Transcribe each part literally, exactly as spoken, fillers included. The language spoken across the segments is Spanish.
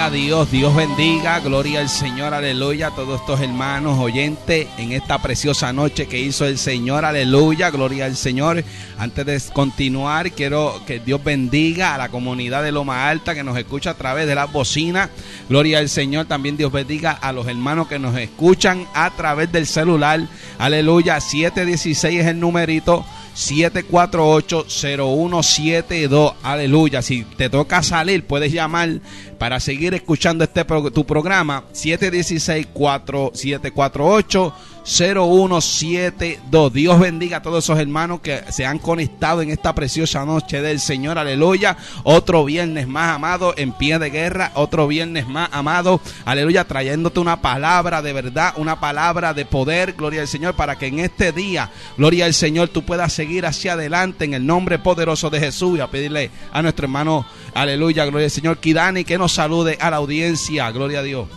Gloria a Dios, Dios bendiga, gloria al Señor, aleluya, a todos estos hermanos oyentes en esta preciosa noche que hizo el Señor, aleluya, gloria al Señor. Antes de continuar, quiero que Dios bendiga a la comunidad de Loma Alta que nos escucha a través de las bocinas, gloria al Señor. También Dios bendiga a los hermanos que nos escuchan a través del celular, aleluya. Siete dieciséis es el numerito, siete cuatro ocho, cero uno siete dos, aleluya. Si te toca salir, puedes llamar para seguir escuchando este pro, tu programa, siete uno seis, siete cuatro ocho, cero uno siete dos. Dios bendiga a todos esos hermanos que se han conectado en esta preciosa noche del Señor, aleluya. Otro viernes más, amado, en pie de guerra, otro viernes más, amado, aleluya, trayéndote una palabra de verdad, una palabra de poder, gloria al Señor, para que en este día, gloria al Señor, tú puedas seguir hacia adelante en el nombre poderoso de Jesús. Y a pedirle a nuestro hermano, aleluya, gloria al Señor, Kidani, que nos salude a la audiencia, gloria a Dios.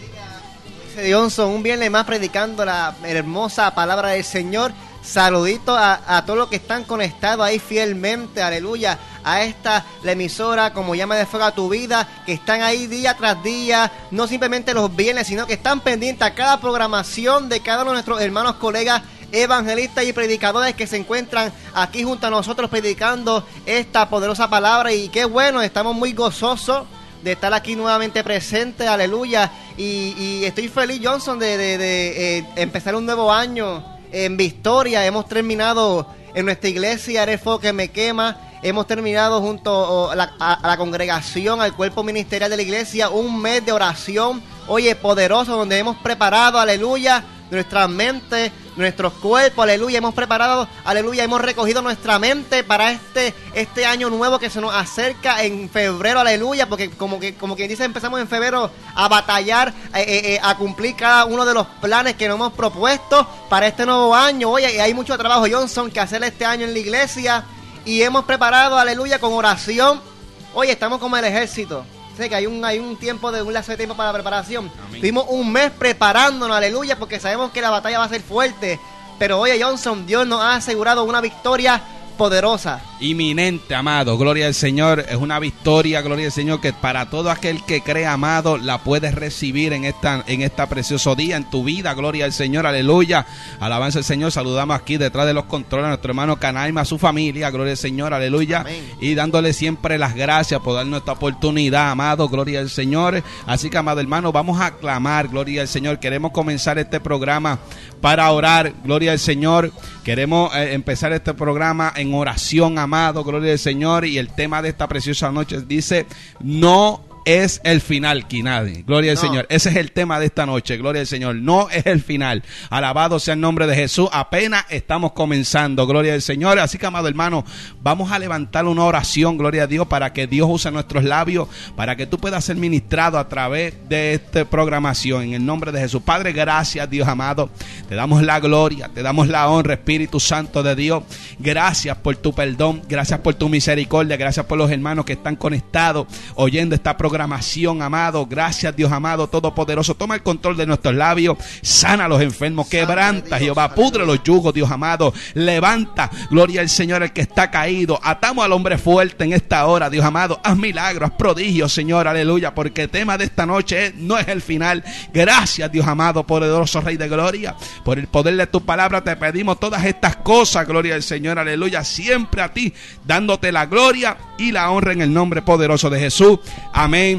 Johnson, un viernes más predicando la hermosa palabra del Señor. Saludito a, a todos los que están conectados ahí fielmente, aleluya, a esta la emisora como llama de fuego a tu vida, que están ahí día tras día, no simplemente los viernes, sino que están pendientes a cada programación de cada uno de nuestros hermanos, colegas, evangelistas y predicadores que se encuentran aquí junto a nosotros predicando esta poderosa palabra. Y qué bueno, estamos muy gozosos de estar aquí nuevamente presente, aleluya, y, y estoy feliz, Johnson, de, de, de eh, empezar un nuevo año en victoria. Hemos terminado en nuestra iglesia, Eres Fuego que me quema, hemos terminado junto a la, a, a la congregación, al cuerpo ministerial de la iglesia, un mes de oración, oye, poderoso, donde hemos preparado, aleluya, nuestra mente, nuestros cuerpos, aleluya, hemos preparado, aleluya, hemos recogido nuestra mente para este este año nuevo que se nos acerca en febrero, aleluya, porque como que como quien dice, empezamos en febrero a batallar, eh, eh, a cumplir cada uno de los planes que nos hemos propuesto para este nuevo año. Oye, hay mucho trabajo, Johnson, que hacer este año en la iglesia, y hemos preparado, aleluya, con oración. Oye, estamos como el ejército. Sé que hay un, hay un tiempo de un lazo de tiempo para la preparación. Amén. Tuvimos un mes preparándonos, aleluya, porque sabemos que la batalla va a ser fuerte. Pero oye, Johnson, Dios nos ha asegurado una victoria poderosa, inminente, amado, gloria al Señor. Es una victoria, gloria al Señor, que para todo aquel que cree, amado, la puedes recibir en esta en este precioso día en tu vida, gloria al Señor, aleluya, alabanza al Señor. Saludamos aquí detrás de los controles a nuestro hermano Canaima, a su familia, gloria al Señor, aleluya. Amén. Y dándole siempre las gracias por darnos esta oportunidad, amado, gloria al Señor. Así que, amado hermano, vamos a clamar, gloria al Señor. Queremos comenzar este programa para orar, gloria al Señor. Queremos eh, empezar este programa en oración, amado, gloria al Señor. Y el tema de esta preciosa noche dice: no es el final, Kinadi. Gloria al no. Señor. Ese es el tema de esta noche. Gloria al Señor. No es el final. Alabado sea el nombre de Jesús. Apenas estamos comenzando. Gloria al Señor. Así que, amado hermano, vamos a levantar una oración, gloria a Dios, para que Dios use nuestros labios, para que tú puedas ser ministrado a través de esta programación. En el nombre de Jesús. Padre, gracias, Dios amado. Te damos la gloria, te damos la honra, Espíritu Santo de Dios. Gracias por tu perdón. Gracias por tu misericordia. Gracias por los hermanos que están conectados, oyendo esta programación. Programación, amado, gracias, Dios amado, todopoderoso. Toma el control de nuestros labios, sana a los enfermos, quebranta, Jehová, pudre los yugos, Dios amado, levanta, gloria al Señor, el que está caído. Atamos al hombre fuerte en esta hora, Dios amado. Haz milagros, haz prodigios, Señor, aleluya, porque el tema de esta noche es, no es el final. Gracias, Dios amado, poderoso Rey de gloria, por el poder de tu palabra te pedimos todas estas cosas, gloria al Señor, aleluya, siempre a ti, dándote la gloria y la honra en el nombre poderoso de Jesús. Amén.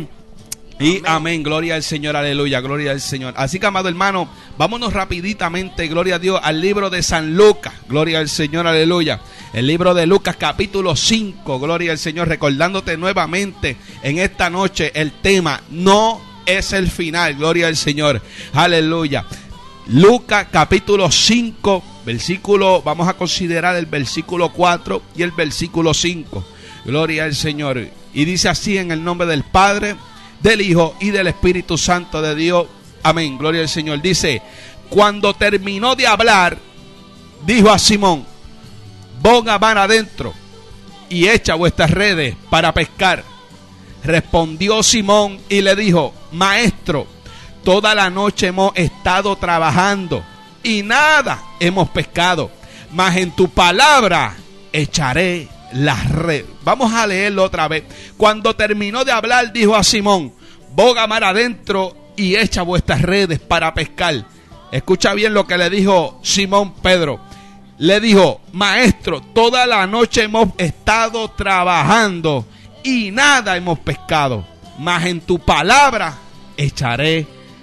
Y amén. Amén, gloria al Señor, aleluya, gloria al Señor. Así que, amado hermano, vámonos rapiditamente, gloria a Dios, al libro de San Lucas, gloria al Señor, aleluya. El libro de Lucas, capítulo cinco, gloria al Señor, recordándote nuevamente en esta noche el tema, no es el final, gloria al Señor, aleluya. Lucas, capítulo cinco, versículo, vamos a considerar el versículo cuatro y el versículo cinco, gloria al Señor. Y dice así: en el nombre del Padre, del Hijo y del Espíritu Santo de Dios. Amén. Gloria al Señor. Dice: cuando terminó de hablar, dijo a Simón: ponga van adentro y echa vuestras redes para pescar. Respondió Simón y le dijo: Maestro, toda la noche hemos estado trabajando y nada hemos pescado, mas en tu palabra echaré la red. Vamos a leerlo otra vez. Cuando terminó de hablar, dijo a Simón: boga mar adentro y echa vuestras redes para pescar. Escucha bien lo que le dijo Simón Pedro. Le dijo: maestro, toda la noche hemos estado trabajando y nada hemos pescado, mas en tu palabra echaré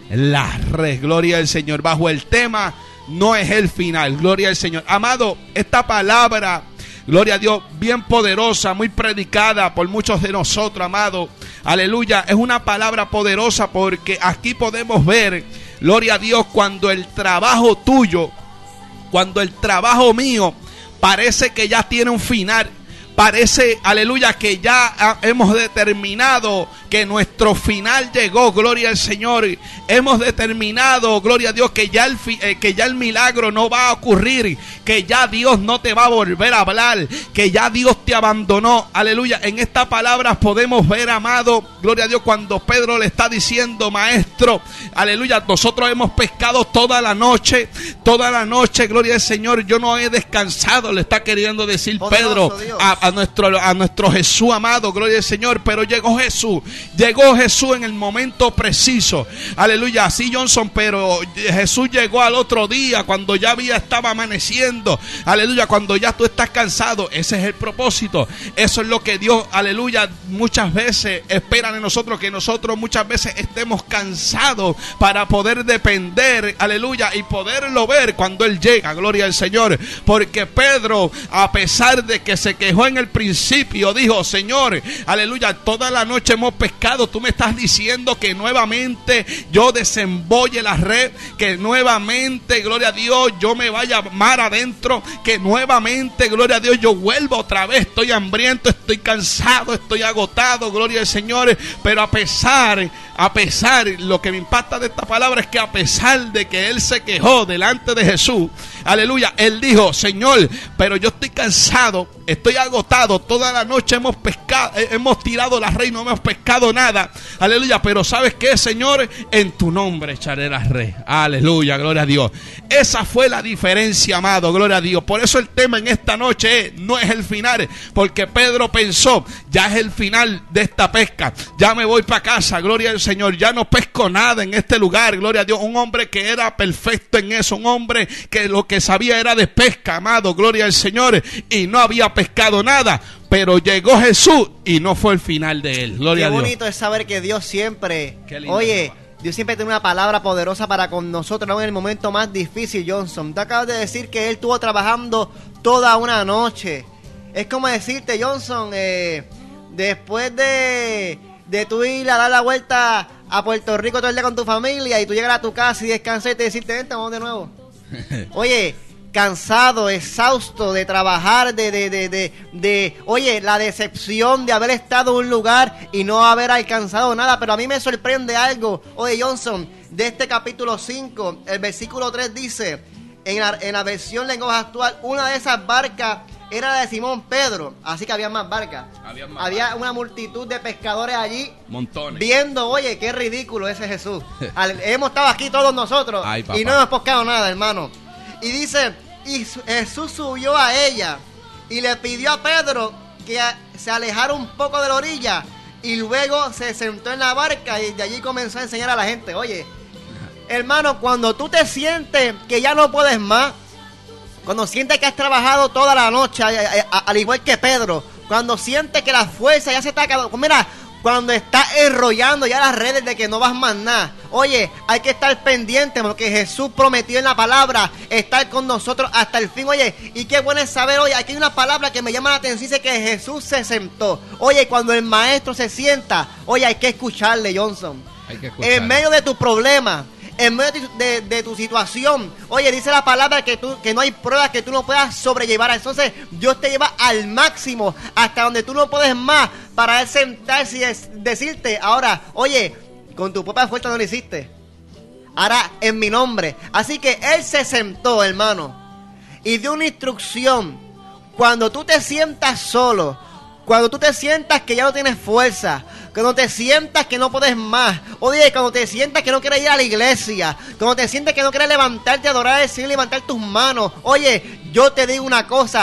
la red. Gloria al Señor. Bajo el tema: no es el final. Gloria al Señor. Amado, esta palabra, gloria a Dios, bien poderosa, muy predicada por muchos de nosotros, amado. Aleluya. Es una palabra poderosa porque aquí podemos ver, gloria a Dios, cuando el trabajo tuyo, cuando el trabajo mío parece que ya tiene un final. Parece, aleluya, que ya hemos determinado que nuestro final llegó, gloria al Señor. Hemos determinado, gloria a Dios, que ya el, eh, que ya el milagro no va a ocurrir, que ya Dios no te va a volver a hablar, que ya Dios te abandonó, aleluya. En estas palabras podemos ver, amado, gloria a Dios, cuando Pedro le está diciendo: maestro, aleluya, nosotros hemos pescado toda la noche, toda la noche, gloria al Señor, yo no he descansado, le está queriendo decir Pedro a, a nuestro a nuestro Jesús amado, gloria al Señor. Pero llegó Jesús, llegó Jesús en el momento preciso, aleluya. Sí, Johnson, pero Jesús llegó al otro día, cuando ya había estaba amaneciendo, aleluya, cuando ya tú estás cansado. Ese es el propósito, eso es lo que Dios, aleluya, muchas veces espera de nosotros, que nosotros muchas veces estemos cansados para poder depender, aleluya, y poderlo ver cuando Él llega, gloria al Señor. Porque Pedro, a pesar de que se quejó en el principio, dijo: Señor, aleluya, toda la noche hemos pescado, tú me estás diciendo que nuevamente yo desembolle la red, que nuevamente, gloria a Dios, yo me vaya mar adentro, que nuevamente, gloria a Dios, yo vuelvo otra vez. Estoy hambriento, estoy cansado, estoy agotado, gloria al Señor. Pero a pesar, a pesar, lo que me impacta de esta palabra es que a pesar de que él se quejó delante de Jesús, aleluya, él dijo: Señor, pero yo estoy cansado, estoy agotado, toda la noche hemos pescado, hemos tirado la red y no hemos pescado nada, aleluya, pero ¿sabes qué, Señor? En tu nombre echaré la red, aleluya, gloria a Dios. Esa fue la diferencia, amado, gloria a Dios. Por eso el tema en esta noche es: no es el final, porque Pedro pensó: ya es el final de esta pesca, ya me voy para casa, gloria al Señor, ya no pesco nada en este lugar, gloria a Dios. Un hombre que era perfecto en eso, un hombre que lo que sabía era de pesca, amado, gloria al Señor, y no había pescado nada. Pero llegó Jesús y no fue el final de él, gloria a Dios. Qué bonito es saber que Dios siempre, lindo, oye, papá. Dios siempre tiene una palabra poderosa para con nosotros, aún en el momento más difícil, Johnson. Tú acabas de decir que Él estuvo trabajando toda una noche. Es como decirte, Johnson, eh, después de, de tú ir a dar la vuelta a Puerto Rico todo el día con tu familia y tú llegar a tu casa y descansar y te decirte: vente, vamos de nuevo. Oye, cansado, exhausto de trabajar, de, de, de, de, de, oye, la decepción de haber estado en un lugar y no haber alcanzado nada. Pero a mí me sorprende algo, oye, Johnson, de este capítulo cinco, el versículo tres dice, en la, en la versión lenguaje actual, una de esas barcas era la de Simón Pedro, así que había más barcas. Había, más había barcas. Una multitud de pescadores allí, montones, viendo, oye, qué ridículo ese Jesús. Al, hemos estado aquí todos nosotros. Ay, y no hemos pescado nada, hermano. Y dice: y Jesús subió a ella y le pidió a Pedro que se alejara un poco de la orilla, y luego se sentó en la barca y de allí comenzó a enseñar a la gente. Oye, hermano, cuando tú te sientes que ya no puedes más, cuando sientes que has trabajado toda la noche, al igual que Pedro, cuando sientes que la fuerza ya se está acabando, mira, cuando estás enrollando ya las redes de que no vas más nada, oye, hay que estar pendiente, porque Jesús prometió en la palabra estar con nosotros hasta el fin. Oye, y qué bueno es saber, oye, aquí hay una palabra que me llama la atención, dice que Jesús se sentó. Oye, cuando el maestro se sienta, oye, hay que escucharle, Johnson. Hay que escucharle. En medio de tu problema, en medio de tu, de, de tu situación, oye, dice la palabra que tú que no hay pruebas que tú no puedas sobrellevar. Entonces Dios te lleva al máximo, hasta donde tú no puedes más, para él sentarse y es, decirte: ahora, oye, con tu propia fuerza no lo hiciste, ahora en mi nombre. Así que él se sentó, hermano, y dio una instrucción. Cuando tú te sientas solo, cuando tú te sientas que ya no tienes fuerza, cuando te sientas que no puedes más, oye, cuando te sientas que no quieres ir a la iglesia, cuando te sientas que no quieres levantarte a adorar al Señor y levantar tus manos, oye, yo te digo una cosa: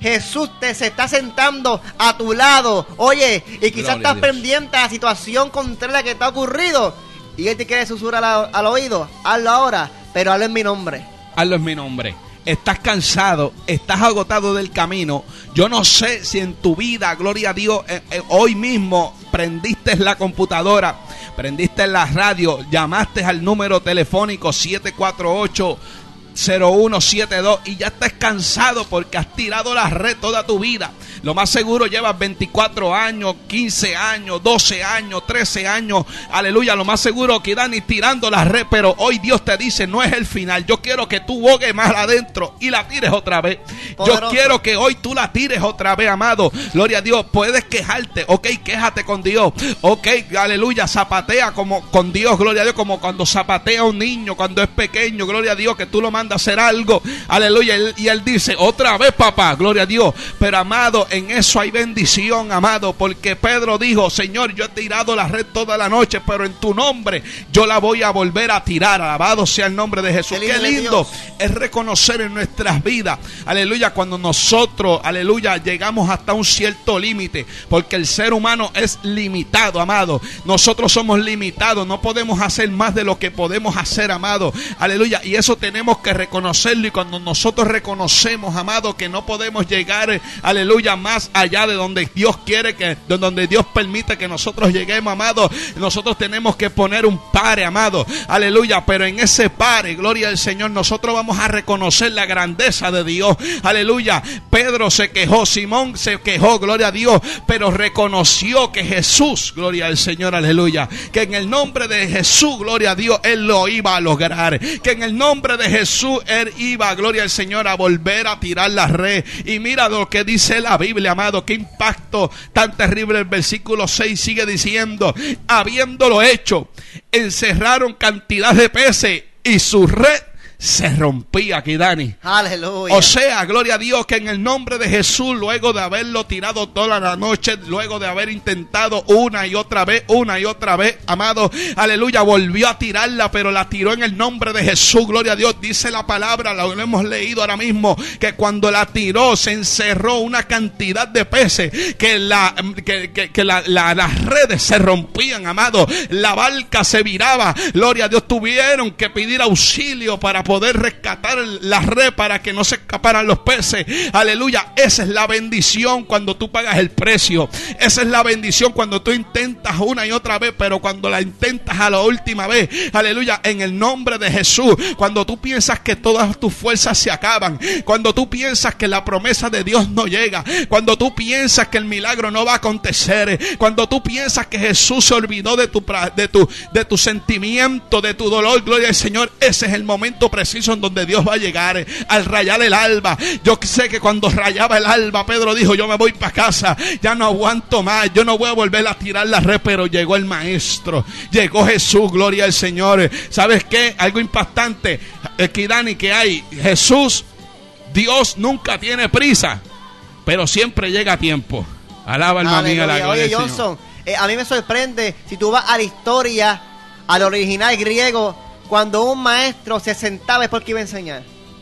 Jesús te se está sentando a tu lado. Oye, y quizás Gloria estás pendiente a la situación contraria que te ha ocurrido. Y Él te quiere susurrar al, al oído. Hazlo ahora, pero hazlo en mi nombre. Hazlo en mi nombre. Estás cansado, estás agotado del camino. Yo no sé si en tu vida, gloria a Dios, eh, eh, hoy mismo prendiste la computadora, prendiste la radio, llamaste al número telefónico siete cuatro ocho, cero uno siete dos y ya estás cansado porque has tirado la red toda tu vida. Lo más seguro llevas veinticuatro años, quince años, doce años, trece años. Aleluya, lo más seguro que Dani tirando la red, pero hoy Dios te dice, no es el final. Yo quiero que tú bogues más adentro y la tires otra vez. Poderoso. Yo quiero que hoy tú la tires otra vez, amado. Gloria a Dios. Puedes quejarte, ok, quéjate con Dios. Ok, aleluya, zapatea como con Dios, gloria a Dios, como cuando zapatea un niño cuando es pequeño, gloria a Dios, que tú lo mandas a hacer algo. Aleluya, y él dice, otra vez, papá, gloria a Dios. Pero amado, en eso hay bendición, amado, porque Pedro dijo, Señor, yo he tirado la red toda la noche, pero en tu nombre yo la voy a volver a tirar. Alabado sea el nombre de Jesús. Qué lindo, Qué lindo es reconocer en nuestras vidas, aleluya, cuando nosotros, aleluya, llegamos hasta un cierto límite, porque el ser humano es limitado, amado. Nosotros somos limitados, no podemos hacer más de lo que podemos hacer, amado. Aleluya, y eso tenemos que reconocerlo, y cuando nosotros reconocemos, amado, que no podemos llegar, aleluya, más allá de donde Dios quiere que, de donde Dios permite que nosotros lleguemos, amado, nosotros tenemos que poner un pare, amado, aleluya, pero en ese pare, gloria al Señor, nosotros vamos a reconocer la grandeza de Dios, aleluya. Pedro se quejó, Simón se quejó, gloria a Dios, pero reconoció que Jesús, gloria al Señor, aleluya, que en el nombre de Jesús, gloria a Dios, él lo iba a lograr, que en el nombre de Jesús él iba, gloria al Señor, a volver a tirar la red. Y mira lo que dice la Biblia, amado, qué impacto tan terrible. El versículo seis sigue diciendo, habiéndolo hecho, encerraron cantidad de peces y su red se rompía aquí, Dani. Aleluya. O sea, gloria a Dios, que en el nombre de Jesús, luego de haberlo tirado toda la noche, luego de haber intentado una y otra vez, una y otra vez, amado, aleluya, volvió a tirarla, pero la tiró en el nombre de Jesús, gloria a Dios. Dice la palabra, lo hemos leído ahora mismo, que cuando la tiró se encerró una cantidad de peces, que, la, que, que, que la, la, las redes se rompían, amado, la barca se viraba, gloria a Dios. Tuvieron que pedir auxilio para poder poder rescatar la red para que no se escaparan los peces. Aleluya, esa es la bendición cuando tú pagas el precio. Esa es la bendición cuando tú intentas una y otra vez, pero cuando la intentas a la última vez, aleluya, en el nombre de Jesús, cuando tú piensas que todas tus fuerzas se acaban, cuando tú piensas que la promesa de Dios no llega, cuando tú piensas que el milagro no va a acontecer, cuando tú piensas que Jesús se olvidó de tu, de tu, de tu sentimiento, de tu dolor, gloria al Señor, ese es el momento preciso en donde Dios va a llegar al rayar el alba. Yo sé que cuando rayaba el alba, Pedro dijo, yo me voy para casa, ya no aguanto más, yo no voy a volver a tirar la red, pero llegó el maestro, llegó Jesús, gloria al Señor. ¿Sabes qué? Algo impactante, Kidani, que hay, Jesús, Dios nunca tiene prisa, pero siempre llega a tiempo. Alaba, alma mía, la gloria del Johnson, eh, a mí me sorprende, si tú vas a la historia, al original griego, cuando un maestro se sentaba es porque iba a enseñar.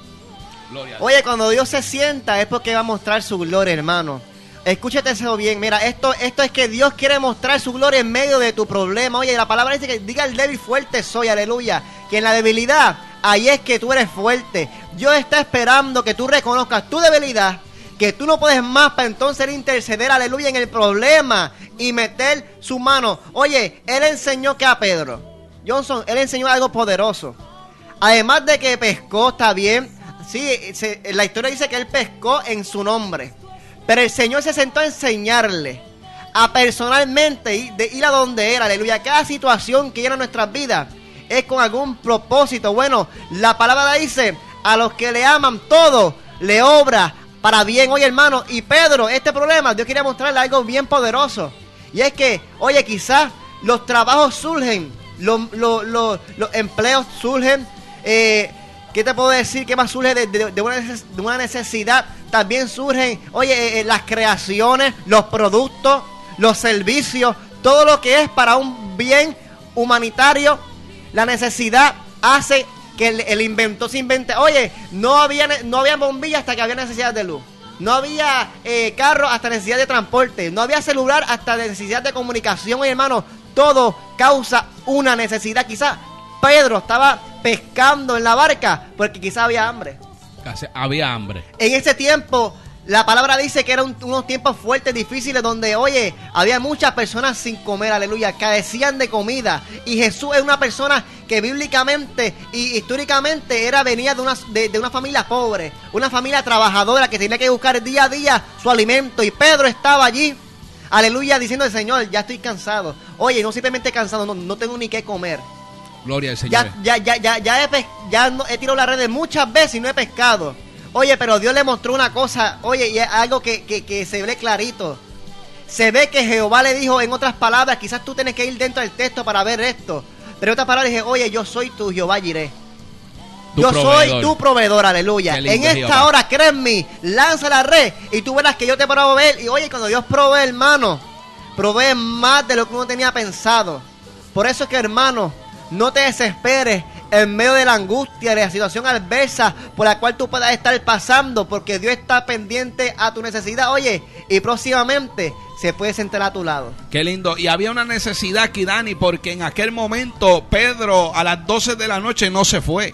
Oye, cuando Dios se sienta es porque va a mostrar su gloria, hermano. Escúchate eso bien. Mira, esto, esto es que Dios quiere mostrar su gloria en medio de tu problema. Oye, la palabra dice que diga el débil fuerte soy, aleluya. Que en la debilidad, ahí es que tú eres fuerte. Dios está esperando que tú reconozcas tu debilidad, que tú no puedes más, para entonces interceder, aleluya, en el problema y meter su mano. Oye, Él enseñó que a Pedro, Johnson, Él enseñó algo poderoso. Además de que pescó, está bien. Sí, se, la historia dice que Él pescó en su nombre. Pero el Señor se sentó a enseñarle, a personalmente ir, de ir a donde era, aleluya. Cada situación que llena nuestras vidas es con algún propósito. Bueno, la palabra dice, a los que le aman todo, le obra para bien. Oye, hermano, y Pedro, este problema, Dios quería mostrarle algo bien poderoso. Y es que, oye, quizás los trabajos surgen, Los, los, los, los empleos surgen, eh, ¿qué te puedo decir? ¿Qué más surge de, de, de, una, neces- de una necesidad? También surgen, oye, eh, las creaciones, los productos, los servicios, todo lo que es para un bien humanitario. La necesidad hace que el, el inventor se invente. Oye, no había, no había bombillas hasta que había necesidad de luz. no había eh, carro hasta necesidad de transporte, no había celular hasta necesidad de comunicación. Oye, hermano, todo causa una necesidad. Quizás Pedro estaba pescando en la barca porque quizás había hambre. Había hambre. En ese tiempo, la palabra dice que eran unos tiempos fuertes, difíciles, donde, oye, había muchas personas sin comer, aleluya, carecían de comida. Y Jesús es una persona que bíblicamente y históricamente era venía de una, de, de una familia pobre, una familia trabajadora que tenía que buscar día a día su alimento. Y Pedro estaba allí, aleluya, diciendo al Señor, ya estoy cansado. Oye, no simplemente cansado, no, no tengo ni qué comer. Gloria al Señor. Ya, ya, ya, ya, ya, he, pes- ya no, he tirado las redes muchas veces y no he pescado. Oye, pero Dios le mostró una cosa, oye, y es algo que, que, que se ve clarito. Se ve que Jehová le dijo, en otras palabras, quizás tú tienes que ir dentro del texto para ver esto. Pero en otras palabras dije, oye, yo soy tu Jehová Jireh. Yo proveedor. Soy tu proveedor, aleluya. En esta Jehová. Hora, créeme, lanza la red y tú verás que yo te proveer. Y oye, cuando Dios provee, hermano, provee más de lo que uno tenía pensado. Por eso es que, hermano, no te desesperes en medio de la angustia, de la situación adversa por la cual tú puedas estar pasando, porque Dios está pendiente a tu necesidad, oye, y próximamente se puede sentar a tu lado. Qué lindo. Y había una necesidad aquí, Dani, porque en aquel momento Pedro a las doce de la noche no se fue,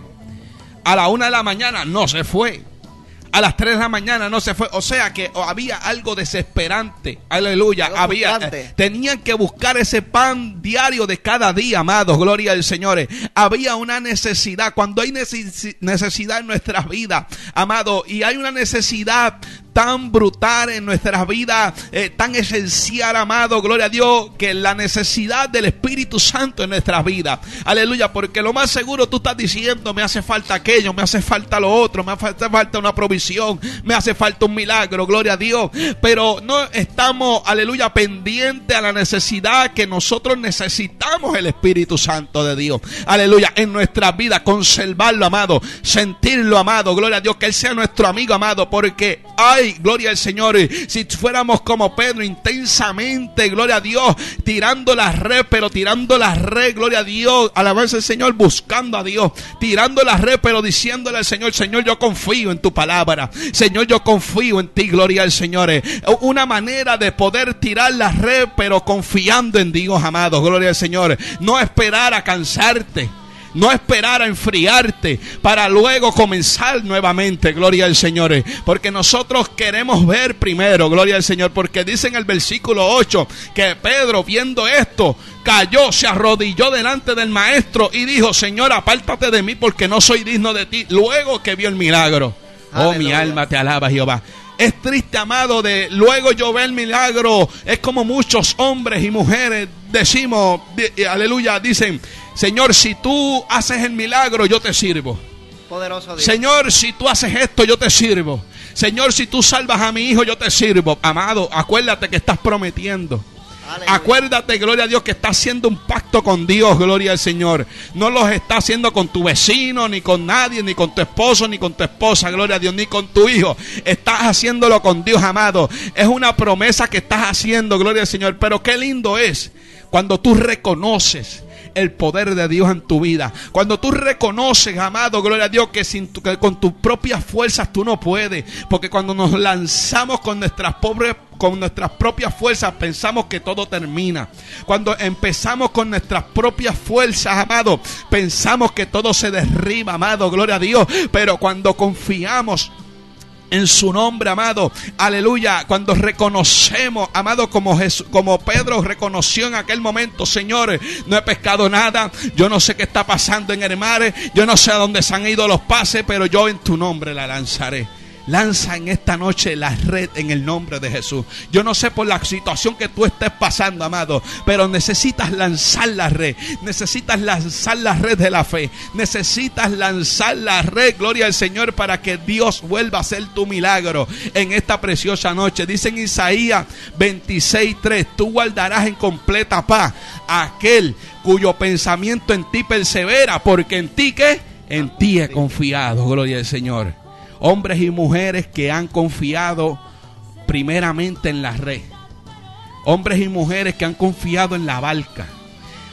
a la una de la mañana no se fue, a las tres de la mañana no se fue. O sea que había algo desesperante. Aleluya. Algo había, eh, tenían que buscar ese pan diario de cada día, amados. Gloria al Señor. Había una necesidad. Cuando hay necesidad en nuestras vidas, amado, y hay una necesidad tan brutal en nuestras vidas, eh, tan esencial, amado, gloria a Dios, que la necesidad del Espíritu Santo en nuestras vidas, aleluya, porque lo más seguro tú estás diciendo, me hace falta aquello, me hace falta lo otro, me hace falta una provisión, me hace falta un milagro, gloria a Dios, pero no estamos, aleluya, pendientes a la necesidad que nosotros necesitamos el Espíritu Santo de Dios, aleluya, en nuestras vidas, conservarlo, amado, sentirlo, amado, gloria a Dios, que Él sea nuestro amigo, amado, porque hay gloria al Señor, si fuéramos como Pedro intensamente, gloria a Dios, tirando la red, pero tirando la red, gloria a Dios, alabanza al Señor, buscando a Dios, tirando la red, pero diciéndole al Señor, Señor, yo confío en tu palabra, Señor, yo confío en ti, gloria al Señor. Una manera de poder tirar la red, pero confiando en Dios, amados, gloria al Señor, no esperar a cansarte, no esperar a enfriarte para luego comenzar nuevamente, gloria al Señor, porque nosotros queremos ver primero, gloria al Señor, porque dice en el versículo ocho que Pedro, viendo esto, cayó, se arrodilló delante del maestro y dijo, Señor, apártate de mí porque no soy digno de ti, luego que vio el milagro. Aleluya. Oh, mi alma te alaba, Jehová. Es triste, amado, de luego yo ver el milagro. Es como muchos hombres y mujeres decimos, de, aleluya, dicen, Señor, si tú haces el milagro, yo te sirvo. Poderoso Dios. Señor, si tú haces esto, yo te sirvo. Señor, si tú salvas a mi hijo, yo te sirvo. Amado, acuérdate que estás prometiendo. Aleluya. Acuérdate, gloria a Dios, que estás haciendo un pacto con Dios, gloria al Señor. No los estás haciendo con tu vecino, ni con nadie, ni con tu esposo, ni con tu esposa, gloria a Dios, ni con tu hijo. Estás haciéndolo con Dios, amado. Es una promesa que estás haciendo, gloria al Señor. Pero qué lindo es cuando tú reconoces el poder de Dios en tu vida. Cuando tú reconoces, amado, gloria a Dios, que, sin tu, que con tus propias fuerzas tú no puedes. Porque cuando nos lanzamos con nuestras pobres con nuestras propias fuerzas pensamos que todo termina. Cuando empezamos con nuestras propias fuerzas, amado, pensamos que todo se derriba, amado, gloria a Dios. Pero cuando confiamos en su nombre, amado, aleluya, cuando reconocemos, amado, como Jesús, como Pedro reconoció en aquel momento, Señor, no he pescado nada, yo no sé qué está pasando en el mar, yo no sé a dónde se han ido los peces, pero yo en tu nombre la lanzaré. Lanza en esta noche la red en el nombre de Jesús. Yo no sé por la situación que tú estés pasando, amado, pero necesitas lanzar la red. Necesitas lanzar la red de la fe. Necesitas lanzar la red, gloria al Señor, para que Dios vuelva a hacer tu milagro en esta preciosa noche. Dice en Isaías veintiséis tres, tú guardarás en completa paz a aquel cuyo pensamiento en ti persevera, porque en ti, ¿qué? En ti he confiado, gloria al Señor. Hombres y mujeres que han confiado primeramente en la red. Hombres y mujeres que han confiado en la barca.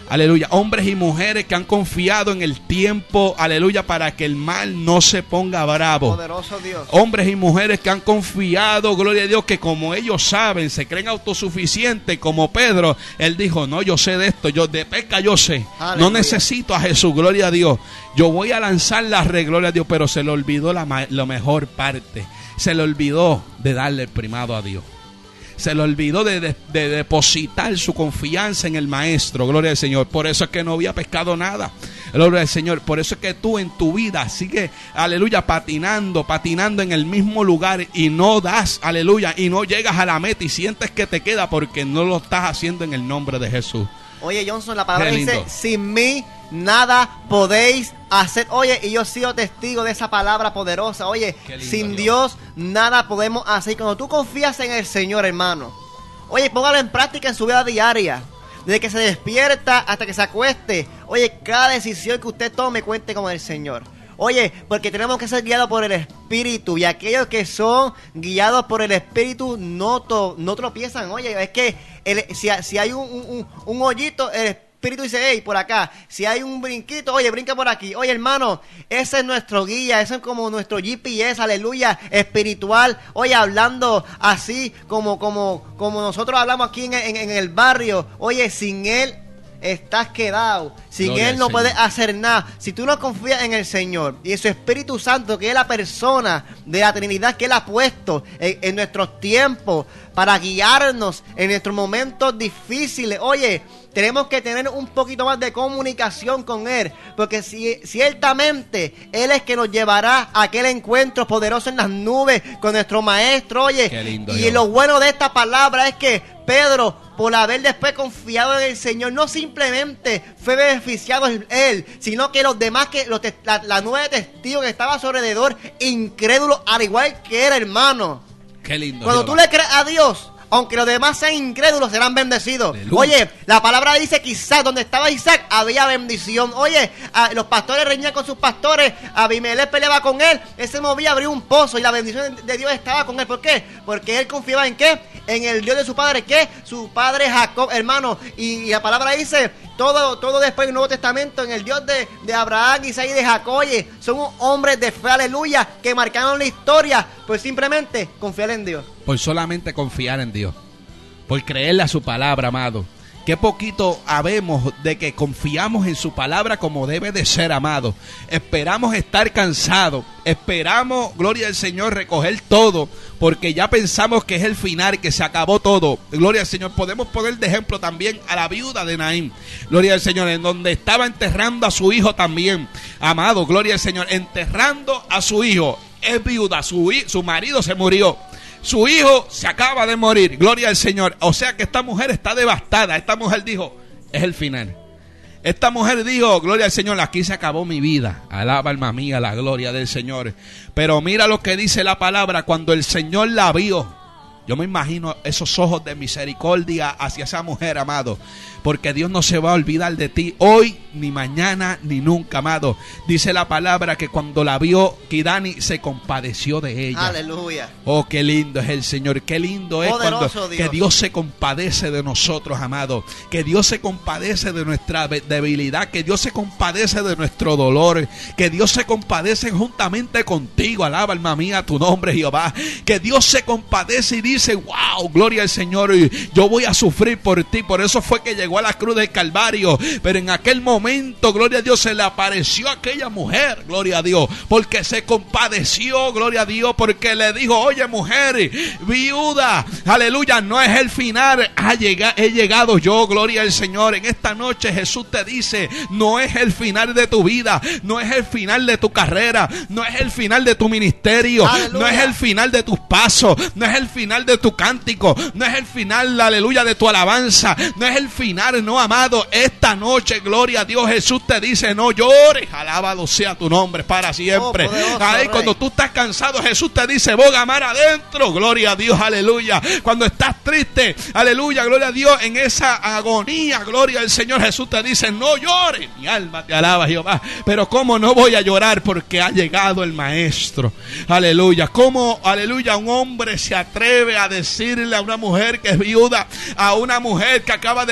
Aleluya, hombres y mujeres que han confiado en el tiempo, aleluya, para que el mal no se ponga bravo. Poderoso Dios. Hombres y mujeres que han confiado, gloria a Dios, que como ellos saben, se creen autosuficientes, como Pedro, él dijo, no, yo sé de esto, yo de pesca yo sé, aleluya. No necesito a Jesús, gloria a Dios, yo voy a lanzar la red, gloria a Dios, pero se le olvidó la, la mejor parte, se le olvidó de darle el primado a Dios. Se le olvidó de, de, de depositar su confianza en el maestro, gloria al Señor. Por eso es que no había pescado nada, gloria al Señor. Por eso es que tú en tu vida sigues, aleluya, patinando, patinando en el mismo lugar y no das, aleluya, y no llegas a la meta y sientes que te queda porque no lo estás haciendo en el nombre de Jesús. Oye, Johnson, la palabra dice, sin mí nada podéis hacer. Oye, y yo he sido testigo de esa palabra poderosa. Oye, lindo, sin Dios. Dios nada podemos hacer. Cuando tú confías en el Señor, hermano, oye, póngalo en práctica en su vida diaria. Desde que se despierta hasta que se acueste. Oye, cada decisión que usted tome, cuente con el Señor. Oye, porque tenemos que ser guiados por el Espíritu. Y aquellos que son guiados por el Espíritu no, to, no tropiezan. Oye, es que el, si, si hay un, un, un hoyito, el Espíritu dice, hey, por acá. Si hay un brinquito, oye, brinca por aquí. Oye, hermano, ese es nuestro guía. Ese es como nuestro G P S, aleluya, espiritual. Oye, hablando así como, como, como nosotros hablamos aquí en, en, en el barrio. Oye, sin Él estás quedado. Sin Gloria Él no puedes hacer nada. Si tú no confías en el Señor y en su Espíritu Santo, que es la persona de la Trinidad que Él ha puesto en, en nuestros tiempos para guiarnos en nuestros momentos difíciles. Oye, tenemos que tener un poquito más de comunicación con Él, porque si, ciertamente Él es que nos llevará a aquel encuentro poderoso en las nubes con nuestro Maestro. Oye, Qué lindo, y Dios. Lo bueno de esta palabra es que Pedro, por haber después confiado en el Señor, no simplemente fue beneficiado Él, sino que los demás, que los te, la, la nueve testigos que estaban a su alrededor, incrédulos, al igual que él, hermano. Qué lindo. Cuando Jehová. Tú le crees a Dios, aunque los demás sean incrédulos, serán bendecidos. Aleluya. Oye, la palabra dice que Isaac, donde estaba Isaac, había bendición. Oye, a, los pastores reñían con sus pastores, Abimelech peleaba con él, él se movía, abrió un pozo y la bendición de Dios estaba con él. ¿Por qué? Porque él confiaba en ¿qué? En el Dios de su padre, ¿qué? Su padre Jacob, hermano. Y, y la palabra dice, todo, todo después del Nuevo Testamento, en el Dios de, de Abraham, Isaac y de Jacob. Oye, son hombres de fe, aleluya, que marcaron la historia, pues simplemente confiar en Dios. Por solamente confiar en Dios, por creerle a su palabra, amado. Qué poquito habemos de que confiamos en su palabra como debe de ser, amado. Esperamos estar cansados, esperamos, gloria al Señor, recoger todo, porque ya pensamos que es el final, que se acabó todo. Gloria al Señor. Podemos poner de ejemplo también a la viuda de Naín, gloria al Señor, en donde estaba enterrando a su hijo también, amado, gloria al Señor, enterrando a su hijo. Es viuda, su, su marido se murió, su hijo se acaba de morir, gloria al Señor. O sea que esta mujer está devastada. Esta mujer dijo, es el final. Esta mujer dijo, gloria al Señor, aquí se acabó mi vida. Alaba, alma mía, la gloria del Señor. Pero mira lo que dice la palabra, cuando el Señor la vio. Yo me imagino esos ojos de misericordia hacia esa mujer, amado, porque Dios no se va a olvidar de ti hoy, ni mañana, ni nunca, amado. Dice la palabra que cuando la vio, Kidani se compadeció de ella. Aleluya. Oh, qué lindo es el Señor, qué lindo es Poderoso cuando Dios. Que Dios se compadece de nosotros, amado, que Dios se compadece de nuestra debilidad, que Dios se compadece de nuestro dolor, que Dios se compadece juntamente contigo. Alaba, alma mía, tu nombre, Jehová. Que Dios se compadece y dice, dice, wow, gloria al Señor, yo voy a sufrir por ti. Por eso fue que llegó a la cruz del Calvario. Pero en aquel momento, gloria a Dios, se le apareció a aquella mujer, gloria a Dios, porque se compadeció, gloria a Dios, porque le dijo, oye mujer, viuda, aleluya, no es el final, ha llegado, he llegado yo, gloria al Señor. En esta noche Jesús te dice, no es el final de tu vida, no es el final de tu carrera, no es el final de tu ministerio, aleluya. No es el final de tus pasos, no es el final de tu cántico, no es el final, aleluya, de tu alabanza, no es el final, no, amado. Esta noche, gloria a Dios, Jesús te dice, no llores, alabado sea tu nombre para siempre. Oh, Ay, cuando tú estás cansado, Jesús te dice, boga mar adentro, gloria a Dios, aleluya. Cuando estás triste, aleluya, gloria a Dios, en esa agonía, gloria al Señor, Jesús te dice, no llores, mi alma te alaba, Jehová. Pero cómo no voy a llorar, porque ha llegado el Maestro, aleluya. Cómo, aleluya, un hombre se atreve a decirle a una mujer que es viuda, a una mujer que acaba de perder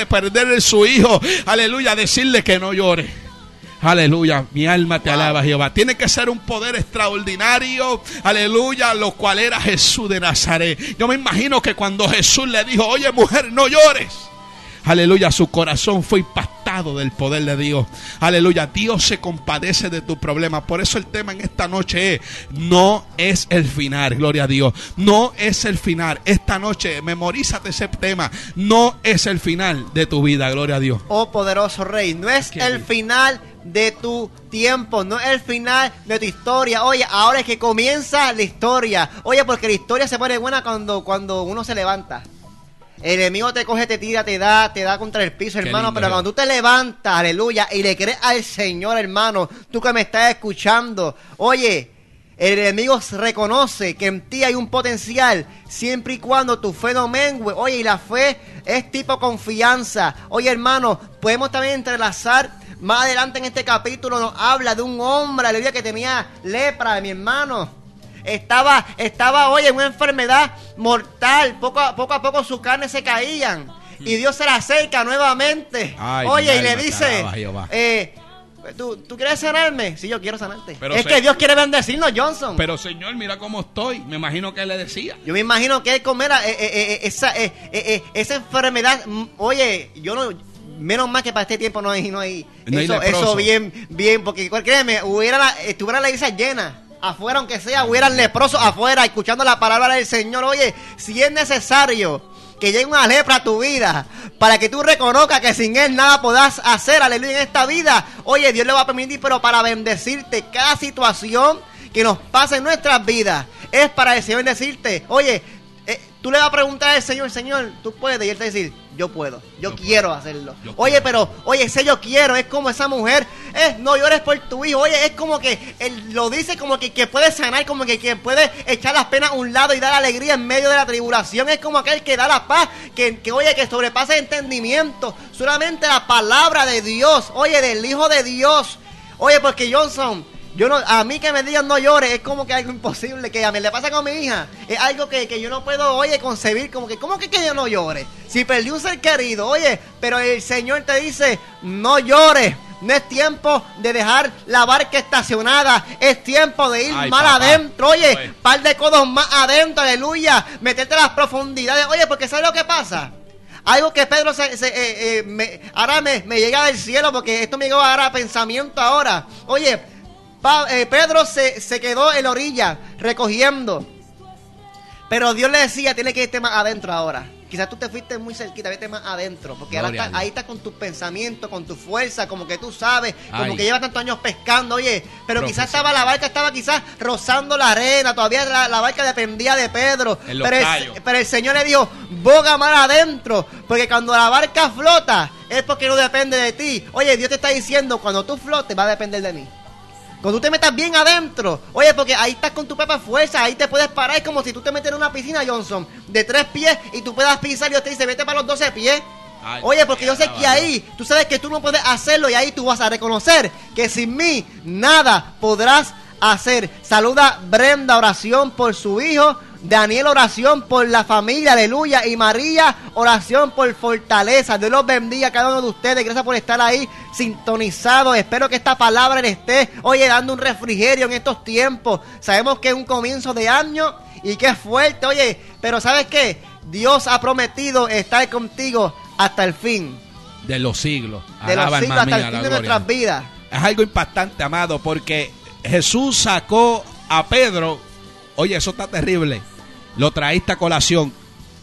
ser su hijo, aleluya, decirle que no llore. Aleluya, mi alma te wow. alaba, Jehová. Tiene que ser un poder extraordinario, aleluya, lo cual era Jesús de Nazaret. Yo me imagino que cuando Jesús le dijo, oye mujer, no llores, aleluya, su corazón fue impactado del poder de Dios. Aleluya, Dios se compadece de tu problema. Por eso el tema en esta noche es, no es el final, gloria a Dios. No es el final. Esta noche, memorízate ese tema. No es el final de tu vida, gloria a Dios. Oh poderoso Rey, no es el final de tu tiempo, no es el final de tu historia. Oye, ahora es que comienza la historia. Oye, porque la historia se pone buena cuando, cuando uno se levanta. El enemigo te coge, te tira, te da, te da contra el piso, hermano. Lindo, pero cuando tú te levantas, aleluya, y le crees al Señor, hermano, tú que me estás escuchando, oye, el enemigo reconoce que en ti hay un potencial, siempre y cuando tu fe no mengue. Oye, y la fe es tipo confianza. Oye, hermano, podemos también entrelazar. Más adelante en este capítulo nos habla de un hombre, aleluya, que tenía lepra, mi hermano. Estaba, estaba, oye, en una enfermedad mortal. Poco a poco, a poco su carne se caían. Y Dios se le acerca nuevamente. Ay, oye, y le dice, eh, ¿tú, ¿tú quieres sanarme? Sí, yo quiero sanarte. Pero es se... que Dios quiere bendecirnos, Johnson. Pero Señor, mira cómo estoy. Me imagino que él le decía. Yo me imagino que él comiera eh, eh, eh, esa, eh, eh, eh, esa enfermedad. Oye, yo no... Menos mal que para este tiempo no hay, no hay, no eso, hay eso bien, bien, porque créeme, hubiera la, estuviera la iglesia llena, afuera aunque sea, hubieran leprosos afuera, escuchando la palabra del Señor. Oye, si es necesario que llegue una lepra a tu vida, para que tú reconozcas que sin Él nada podrás hacer, aleluya, en esta vida, oye, Dios le va a permitir, pero para bendecirte. Cada situación que nos pasa en nuestras vidas, es para el Señor decirte, oye, eh, tú le vas a preguntar al Señor, Señor, tú puedes, y Él te va a decir, yo puedo, yo, yo quiero puedo. hacerlo. Yo oye, puedo. pero, oye, ese yo quiero, es como esa mujer, es no llores por tu hijo. Oye, es como que él lo dice como que, que puede sanar, como que, que puede echar las penas a un lado y dar alegría en medio de la tribulación. Es como aquel que da la paz, que, que oye, que sobrepasa el entendimiento. Solamente la palabra de Dios, oye, del Hijo de Dios. Oye, porque Johnson, yo no, a mí que me digan no llores es como que algo imposible, que a mí le pasa con mi hija, es algo que, que yo no puedo, oye, concebir, como que, ¿cómo que, que yo no llore? Si perdí un ser querido, oye, pero el Señor te dice, no llores, no es tiempo de dejar la barca estacionada, es tiempo de ir Ay, más papá. adentro, oye, oye, par de codos más adentro, aleluya, meterte a las profundidades, oye, porque ¿sabes lo que pasa? Algo que Pedro se, se, eh, eh, me, ahora me, me llega del cielo, porque esto me llegó ahora a pensamiento ahora, oye, Pa, eh, Pedro se, se quedó en la orilla recogiendo, pero Dios le decía, tiene que irte más adentro ahora. Quizás tú te fuiste muy cerquita, vete más adentro, porque Gloria ahora está, ahí estás con tus pensamientos, con tu fuerza, como que tú sabes, como Ay. que llevas tantos años pescando, oye, pero Profesor. quizás estaba la barca, estaba quizás rozando la arena, todavía la, la barca dependía de Pedro, pero el, pero el Señor le dijo, boga más adentro, porque cuando la barca flota, es porque no depende de ti. Oye, Dios te está diciendo, cuando tú flotes, va a depender de mí. Cuando tú te metas bien adentro, oye, porque ahí estás con tu propia fuerza, ahí te puedes parar, es como si tú te metes en una piscina, Johnson, de tres pies y tú puedas pisar y Dios te dice, vete para los doce pies. Ay, oye, porque yo sé que ahí, tú sabes que tú no puedes hacerlo y ahí tú vas a reconocer que sin mí nada podrás hacer. Saluda Brenda, oración por su hijo. Daniel, oración por la familia, aleluya. Y María, oración por fortaleza. Dios los bendiga a cada uno de ustedes. Gracias por estar ahí sintonizados. Espero que esta palabra le esté, oye, dando un refrigerio en estos tiempos. Sabemos que es un comienzo de año y que es fuerte, oye. Pero ¿sabes qué? Dios ha prometido estar contigo hasta el fin de los siglos. De los siglos, hasta el fin de nuestras vidas. Es algo impactante, amado, porque Jesús sacó a Pedro. Oye, eso está terrible. Lo traíste a colación.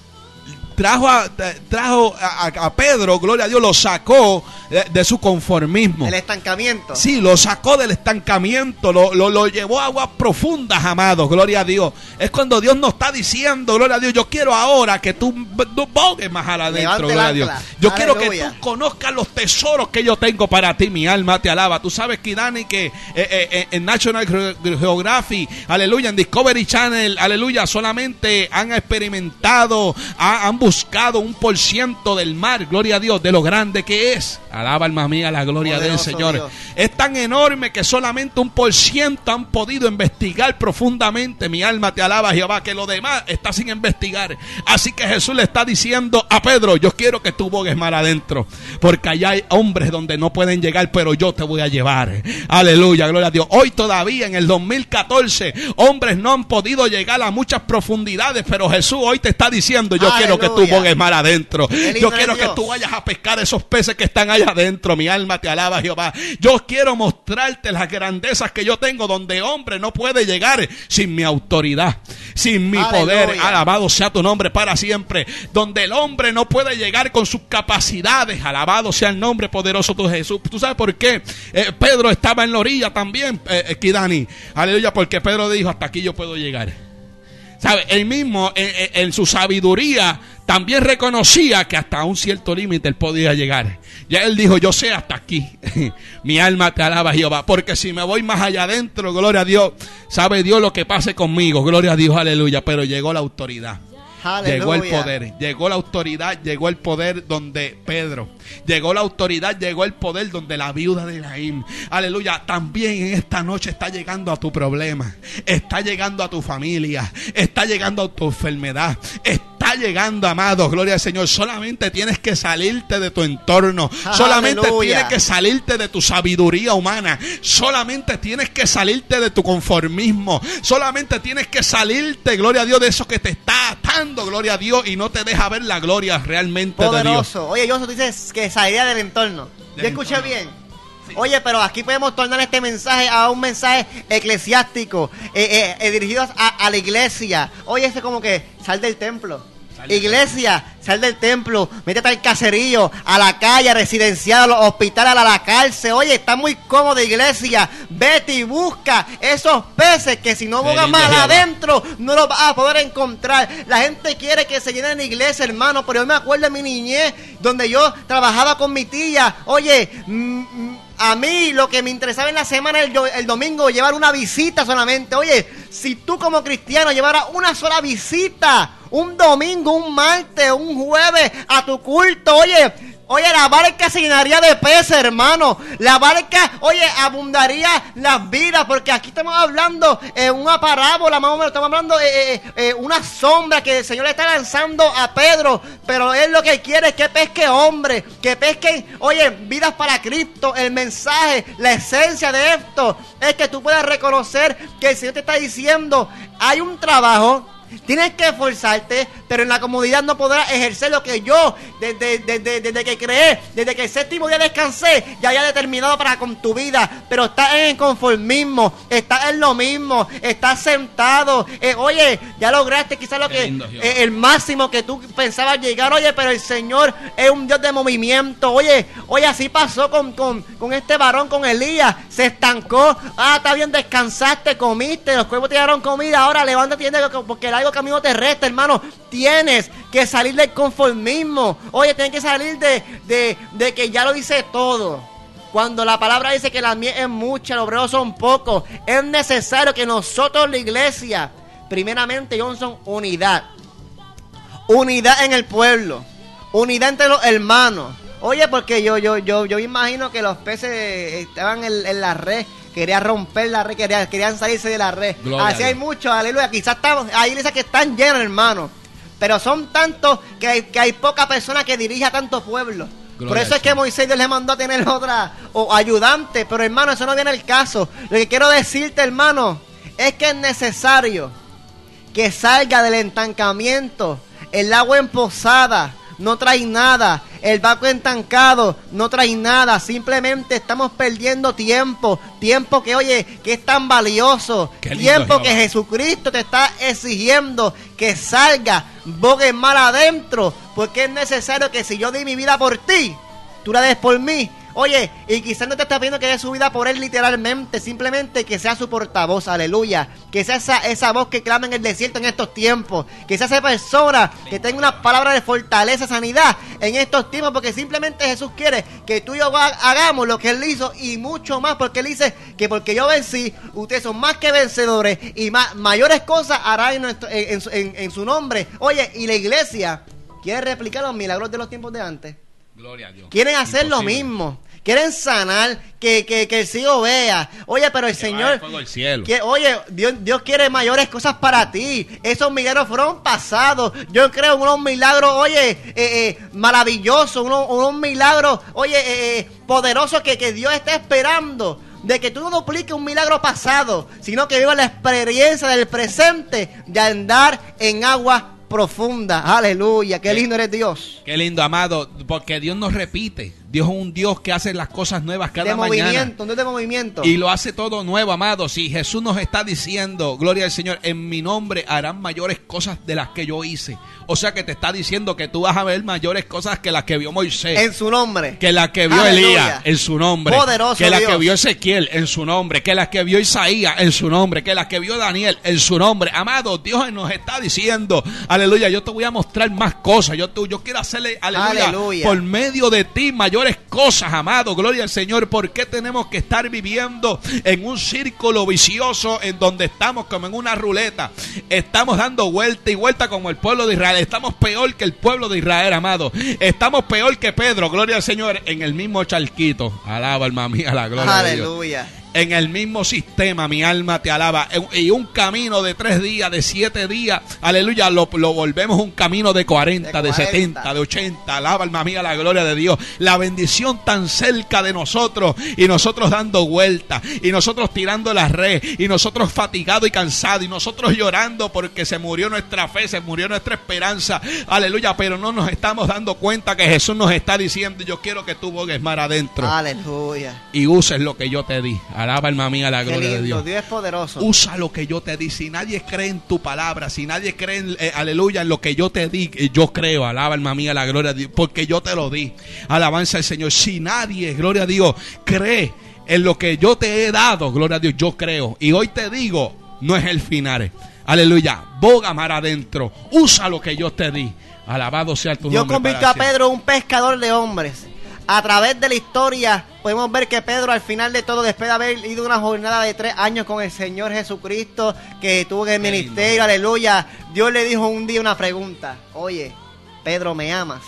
Trajo a, trajo a, a Pedro, gloria a Dios, lo sacó de, de su conformismo. El estancamiento. Sí, lo sacó del estancamiento, lo, lo, lo llevó a aguas profundas, amados, gloria a Dios. Es cuando Dios nos está diciendo, gloria a Dios, yo quiero ahora que tú, tú bogues más adentro, gloria a Dios. Yo aleluya. Quiero que tú conozcas los tesoros que yo tengo para ti, mi alma te alaba. Tú sabes, Kidani, que eh, eh, en National Geographic, aleluya, en Discovery Channel, aleluya, solamente han experimentado, ha, han buscado buscado un por ciento del mar, gloria a Dios, de lo grande que es. Alaba, alma mía, la gloria Poderoso del Señor. Dios. Es tan enorme que solamente un por ciento han podido investigar profundamente. Mi alma te alaba, Jehová, que lo demás está sin investigar. Así que Jesús le está diciendo a Pedro, yo quiero que tú bogues mar adentro, porque allá hay hombres donde no pueden llegar, pero yo te voy a llevar. Aleluya, gloria a Dios. Hoy todavía en el dos mil catorce, hombres no han podido llegar a muchas profundidades, pero Jesús hoy te está diciendo, yo Aleluya. quiero que tú bogues mar adentro. Yo quiero que Dios. tú vayas a pescar esos peces que están allá adentro. Mi alma te alaba, Jehová. Yo quiero mostrarte las grandezas que yo tengo, donde hombre no puede llegar sin mi autoridad, sin mi Aleluya. poder. Alabado sea tu nombre para siempre. Donde el hombre no puede llegar con sus capacidades. Alabado sea el nombre poderoso de Jesús. ¿Tú sabes por qué? Eh, Pedro estaba en la orilla también, eh, Kidani. Aleluya, porque Pedro dijo, hasta aquí yo puedo llegar. ¿Sabe? Él mismo en, en, en su sabiduría también reconocía que hasta un cierto límite él podía llegar. Ya él dijo, yo sé hasta aquí. Mi alma te alaba, Jehová, porque si me voy más allá adentro, gloria a Dios, sabe Dios lo que pase conmigo, gloria a Dios, aleluya. Pero llegó la autoridad. Aleluya. Llegó el poder, llegó la autoridad, llegó el poder donde Pedro, llegó la autoridad, llegó el poder donde la viuda de Naín, aleluya. También en esta noche está llegando a tu problema, está llegando a tu familia, está llegando a tu enfermedad, está llegando, amado, gloria al Señor. Solamente tienes que salirte de tu entorno, Aleluya. solamente tienes que salirte de tu sabiduría humana, solamente tienes que salirte de tu conformismo, solamente tienes que salirte, gloria a Dios, de eso que te está atando, gloria a Dios, y no te deja ver la gloria realmente de Dios. Poderoso. Oye, yo tú dices que saliría del entorno. Del Yo escuché entorno. bien. Sí. Oye, pero aquí podemos tornar este mensaje a un mensaje eclesiástico, eh, eh, eh, dirigido a, a la iglesia. Oye, este como que sal del templo. Sal del Iglesia, sal del templo, métete al caserío, a la calle, residencial, a los hospitales, a la cárcel. Oye, está muy cómodo, iglesia. Vete y busca esos peces que si no Qué bogas lindo, más Jehová. adentro, no los vas a poder encontrar. La gente quiere que se llene la iglesia, hermano, pero yo me acuerdo de mi niñez, donde yo trabajaba con mi tía. Oye, mm, mm, a mí lo que me interesaba en la semana, el, el domingo, llevar una visita solamente. Oye, si tú como cristiano llevaras una sola visita, un domingo, un martes, un jueves a tu culto, oye, oye, la barca se llenaría de peces, hermano. La barca, oye, abundaría las vidas, porque aquí estamos hablando eh, una parábola, más o menos, estamos hablando eh, eh, eh, una sombra que el Señor le está lanzando a Pedro, pero Él lo que quiere es que pesque hombres, que pesquen, oye, vidas para Cristo. El mensaje, la esencia de esto es que tú puedas reconocer que el Señor te está diciendo, hay un trabajo, tienes que esforzarte, pero en la comodidad no podrás ejercer lo que yo, desde, desde, desde que creé, desde que el séptimo día descansé, ya había determinado para con tu vida. Pero estás en el conformismo, estás en lo mismo, estás sentado. Eh, oye, ya lograste quizás lo Qué que lindo, Jehová. eh, el máximo que tú pensabas llegar. Oye, pero el Señor es un Dios de movimiento. Oye, oye, así pasó con, con, con este varón, con Elías. Se estancó. Ah, está bien, descansaste, comiste, los cuervos te dieron comida. Ahora levántate y entiende porque el largo camino te resta, hermano. Tienes que salir del conformismo. Oye, tienes que salir de, de, de que ya lo hice todo. Cuando la palabra dice que la miel es mucha, los obreros son pocos, es necesario que nosotros, la iglesia, primeramente, Johnson, unidad. Unidad en el pueblo. Unidad entre los hermanos. Oye, porque yo, yo, yo, yo imagino que los peces estaban en, en la red. Querían romper la red, querían, querían salirse de la red. Gloria Así a hay Dios. muchos, aleluya. Quizás estamos, hay iglesias que están llenas, hermano. Pero son tantos que hay, que hay poca persona que dirija a tanto pueblo. Gloria Por eso al es que Señor. Moisés Dios le mandó a tener otra o ayudante. Pero hermano, eso no viene al caso. Lo que quiero decirte, hermano, es que es necesario que salga del entancamiento. El agua emposada no trae nada. El barco entancado no trae nada. Simplemente estamos perdiendo tiempo. Tiempo que, oye, que es tan valioso. Qué lindo, Tiempo Jehová. que Jesucristo te está exigiendo que salga, bogue mal adentro. Porque es necesario que si yo di mi vida por ti, tú la des por mí. Oye, y quizás no te está pidiendo que dé su vida por él literalmente, simplemente que sea su portavoz, aleluya. Que sea esa, esa voz que clama en el desierto en estos tiempos. Que sea esa persona que tenga una palabra de fortaleza, sanidad en estos tiempos. Porque simplemente Jesús quiere que tú y yo hagamos lo que él hizo y mucho más. Porque él dice que porque yo vencí, ustedes son más que vencedores y más, mayores cosas harán en, nuestro, en, en, en, en su nombre. Oye, y la iglesia quieren replicar los milagros de los tiempos de antes. Gloria a Dios. Quieren hacer Imposible. lo mismo. Quieren sanar, que, que, que el ciego vea. Oye, pero el Que Señor... vaya el fuego del cielo. Que, oye, Dios, Dios quiere mayores cosas para ti. Esos milagros fueron pasados. Yo creo en unos milagros, oye, eh, eh, maravillosos. Unos, unos milagros, oye, eh, eh, poderosos que, que Dios está esperando. De que tú no dupliques un milagro pasado, sino que vivas la experiencia del presente de andar en agua profunda. Aleluya, qué lindo eres Dios. Qué lindo, amado, porque Dios nos repite. Dios es un Dios que hace las cosas nuevas cada de mañana. movimiento, no de movimiento. Y lo hace todo nuevo, amado. Si Jesús nos está diciendo, gloria al Señor, en mi nombre harán mayores cosas de las que yo hice. O sea que te está diciendo que tú vas a ver mayores cosas que las que vio Moisés. En su nombre. Que las que vio Aleluya. Elías en su nombre. Poderoso que las Dios. que vio Ezequiel en su nombre. Que las que vio Isaías en su nombre. Que las que vio Daniel en su nombre. Amado, Dios nos está diciendo, aleluya, yo te voy a mostrar más cosas. Yo, te, yo quiero hacerle, aleluya, Aleluya. por medio de ti mayores cosas, amado. Gloria al Señor. ¿Por qué tenemos que estar viviendo en un círculo vicioso en donde estamos como en una ruleta? Estamos dando vuelta y vuelta como el pueblo de Israel. Estamos peor que el pueblo de Israel, amado. Estamos peor que Pedro, gloria al Señor, en el mismo charquito. Alaba, alma mía, la gloria Aleluya. de Dios. En el mismo sistema, mi alma te alaba. Y un camino de tres días, de siete días, aleluya, lo, lo volvemos un camino de cuarenta, de, de cuarenta, setenta, de ochenta. Alaba, alma mía, la gloria de Dios. La bendición tan cerca de nosotros y nosotros dando vueltas y nosotros tirando la red y nosotros fatigados y cansados y nosotros llorando porque se murió nuestra fe, se murió nuestra esperanza. Aleluya, pero no nos estamos dando cuenta que Jesús nos está diciendo, yo quiero que tú bogues mar adentro. Aleluya. Y uses lo que yo te di. Alaba, alma mía, la Qué gloria lindo, de Dios. Dios es poderoso. Usa lo que yo te di. Si nadie cree en tu palabra, si nadie cree en, eh, aleluya, en lo que yo te di, eh, yo creo. Alaba, alma mía, la gloria de Dios, porque yo te lo di. Alabanza al Señor. Si nadie, gloria a Dios, cree en lo que yo te he dado, gloria a Dios, yo creo. Y hoy te digo, no es el final. Aleluya. Boga mar adentro. Usa lo que yo te di. Alabado sea tu Dios nombre. convirtió a Pedro en un pescador de hombres. A través de la historia podemos ver que Pedro, al final de todo, después de haber ido una jornada de tres años con el Señor Jesucristo, que tuvo en el Qué ministerio, lindo. aleluya, Dios le dijo un día una pregunta: oye, Pedro, ¿me amas?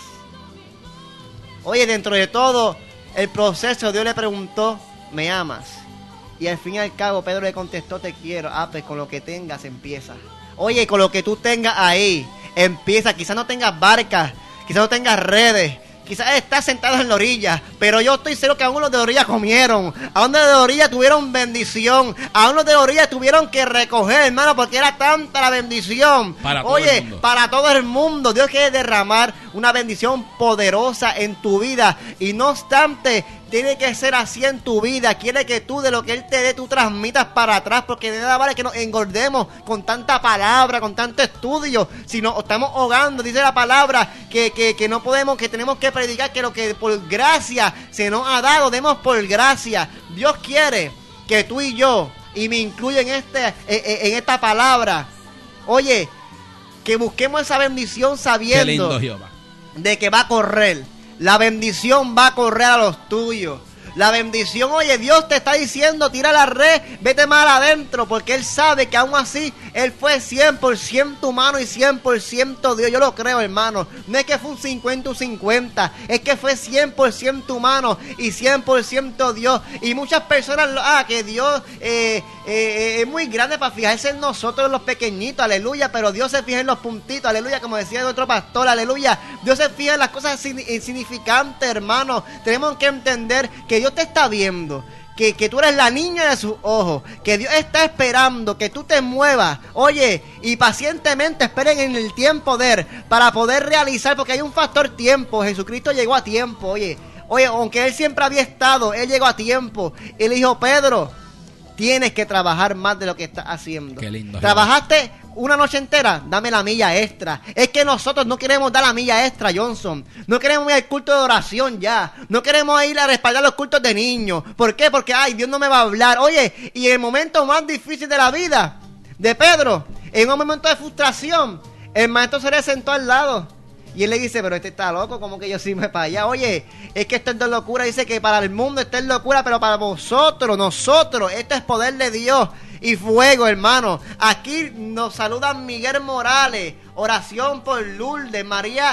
Oye, dentro de todo el proceso, Dios le preguntó, ¿me amas? Y al fin y al cabo Pedro le contestó, te quiero. Ah, pues con lo que tengas empieza. Oye, con lo que tú tengas ahí empieza. Quizás no tengas barcas, quizás no tengas redes, quizás estás sentado en la orilla, pero yo estoy seguro que aún los de la orilla comieron, aún los de la orilla tuvieron bendición, aún los de la orilla tuvieron que recoger, hermano, porque era tanta la bendición. Para todo Oye, el mundo. para todo el mundo. Dios quiere derramar una bendición poderosa en tu vida, y no obstante, tiene que ser así en tu vida. Quiere que tú, de lo que Él te dé, tú transmitas para atrás, porque de nada vale que nos engordemos con tanta palabra, con tanto estudio, si nos estamos ahogando. Dice la palabra que, que, que no podemos, que tenemos que predicar que lo que por gracia se nos ha dado, demos por gracia. Dios quiere que tú y yo, y me incluyo en, este, en, en esta palabra, oye, que busquemos esa bendición sabiendo Qué lindo, Jehová. de que va a correr. La bendición va a correr a los tuyos. La bendición, oye, Dios te está diciendo, tira la red, vete más adentro, porque Él sabe que aún así Él fue cien por ciento humano y cien por ciento Dios. Yo lo creo, hermano. No es que fue un cincuenta un cincuenta, es que fue cien por ciento humano y cien por ciento Dios. Y muchas personas, ah, que Dios eh, eh, es muy grande para fijarse en nosotros los pequeñitos, aleluya, pero Dios se fija en los puntitos, aleluya, como decía nuestro pastor, aleluya. Dios se fija en las cosas insignificantes, hermano. Tenemos que entender que Dios te está viendo, que, que tú eres la niña de sus ojos, que Dios está esperando que tú te muevas, oye, y pacientemente esperen en el tiempo de Él para poder realizar, porque hay un factor tiempo. Jesucristo llegó a tiempo, oye, oye, aunque Él siempre había estado, Él llegó a tiempo. Él dijo, Pedro, tienes que trabajar más de lo que estás haciendo. Qué lindo. ¿Trabajaste una noche entera? Dame la milla extra. Es que nosotros no queremos dar la milla extra, Johnson. No queremos ir al culto de oración ya. No queremos ir a respaldar los cultos de niños. ¿Por qué? Porque, ay, Dios no me va a hablar. Oye, y en el momento más difícil de la vida de Pedro, en un momento de frustración, el maestro se le sentó al lado. Y él le dice, pero este está loco, como que yo sí me para allá. Oye, es que esto es de locura. Dice que para el mundo esto es locura, pero para vosotros, nosotros, esto es poder de Dios y fuego, hermano. Aquí nos saluda Miguel Morales. Oración por Lourdes, María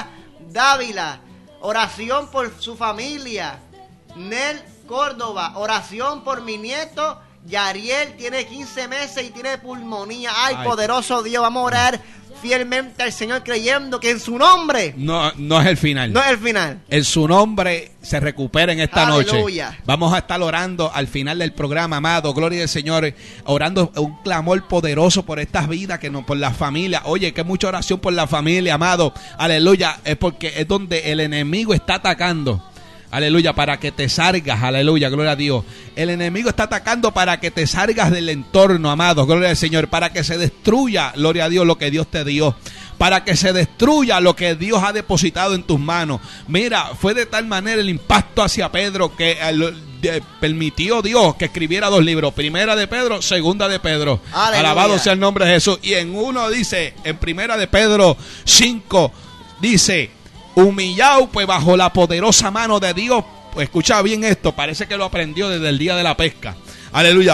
Dávila, oración por su familia. Nel Córdoba, oración por mi nieto. Yariel tiene quince meses y tiene pulmonía. Ay, Ay, poderoso Dios, vamos a orar fielmente al Señor creyendo que en su nombre no, no es el final. No es el final. En su nombre se recupera en esta Aleluya. noche. Vamos a estar orando al final del programa, amado. Gloria al Señor. Orando un clamor poderoso por estas vidas, que no, por la familia. Oye, que mucha oración por la familia, amado. Aleluya. Es porque es donde el enemigo está atacando. Aleluya, para que te salgas, aleluya, gloria a Dios. El enemigo está atacando para que te salgas del entorno, amados, gloria al Señor. Para que se destruya, gloria a Dios, lo que Dios te dio. Para que se destruya lo que Dios ha depositado en tus manos. Mira, fue de tal manera el impacto hacia Pedro que eh, de, permitió Dios que escribiera dos libros. Primera de Pedro, segunda de Pedro. Aleluya. Alabado sea el nombre de Jesús. Y en uno dice, en primera de Pedro cinco, dice... Humillado pues bajo la poderosa mano de Dios. Pues escucha bien esto, parece que lo aprendió desde el día de la pesca. Aleluya.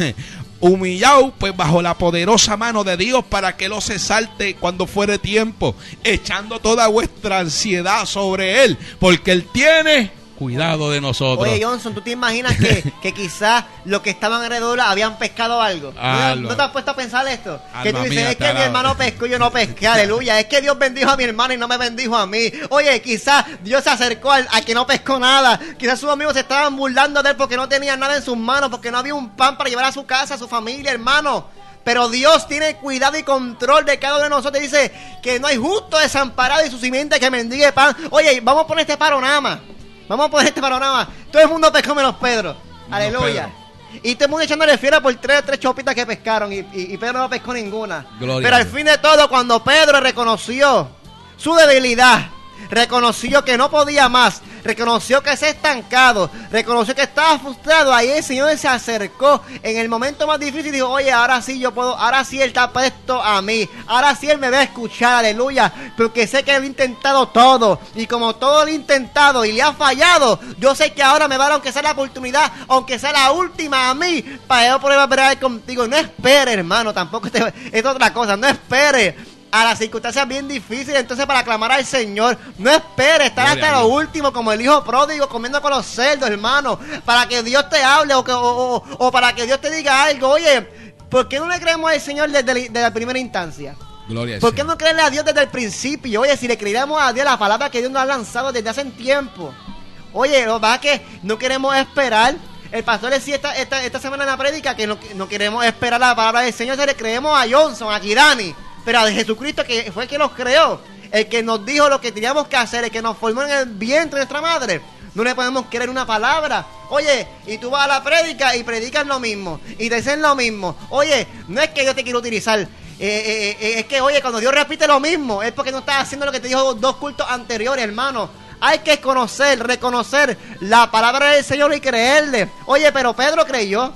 Humillado pues bajo la poderosa mano de Dios, para que no se salte cuando fuere tiempo, echando toda vuestra ansiedad sobre Él, porque Él tiene cuidado de nosotros. Oye, Johnson, ¿tú te imaginas que, que quizás los que estaban alrededor habían pescado algo? ¿No, ¿No te has puesto a pensar esto? Alma que tú dices, mía, es que tarado. Mi hermano pescó y yo no pesqué, aleluya. Es que Dios bendijo a mi hermano y no me bendijo a mí. Oye, quizás Dios se acercó al, al que no pescó nada. Quizás sus amigos se estaban burlando de él porque no tenía nada en sus manos, porque no había un pan para llevar a su casa, a su familia, hermano. Pero Dios tiene cuidado y control de cada uno de nosotros. Dice que no hay justo desamparado y su simiente que mendigue pan. Oye, vamos a poner este panorama. Vamos a poner este panorama. Todo el mundo pescó menos Pedro. Menos aleluya. Pedro. Y todo el mundo echándole fiera por tres, tres chopitas que pescaron. Y, y, y Pedro no pescó ninguna. Gloria. Pero al fin de todo, cuando Pedro reconoció su debilidad, reconoció que no podía más, reconoció que se ha estancado, reconoció que estaba frustrado, ahí el Señor se acercó en el momento más difícil y dijo, oye, ahora sí yo puedo, ahora sí Él está puesto a mí, ahora sí Él me va a escuchar, aleluya, porque sé que Él ha intentado todo, y como todo lo ha intentado y le ha fallado, yo sé que ahora me va a dar, aunque sea la oportunidad, aunque sea la última a mí, para yo poder hablar contigo. No espere, hermano, tampoco te, es otra cosa, no espere a las circunstancias bien difíciles, entonces para clamar al Señor. No espere estar Gloria hasta lo último como el hijo pródigo comiendo con los cerdos, hermano, para que Dios te hable o, que, o, o, o para que Dios te diga algo. Oye, ¿por qué no le creemos al Señor desde, desde la primera instancia? Gloria ¿Por qué no creerle a Dios desde el principio? Oye, si le creíamos a Dios la palabra que Dios nos ha lanzado desde hace tiempo. Oye, lo que pasa es que no queremos esperar. El pastor decía esta, esta, esta semana en la prédica que no, no queremos esperar la palabra del Señor. Se le creemos a Johnson, a Kirani, pero a Jesucristo, que fue el que nos creó, el que nos dijo lo que teníamos que hacer, el que nos formó en el vientre de nuestra madre. No le podemos creer una palabra. Oye, y tú vas a la prédica y predican lo mismo, y te dicen lo mismo. Oye, no es que Dios te quiera utilizar, eh, eh, eh, es que, oye, cuando Dios repite lo mismo, es porque no estás haciendo lo que te dijo dos cultos anteriores, hermano. Hay que conocer, reconocer la palabra del Señor y creerle. Oye, pero Pedro creyó.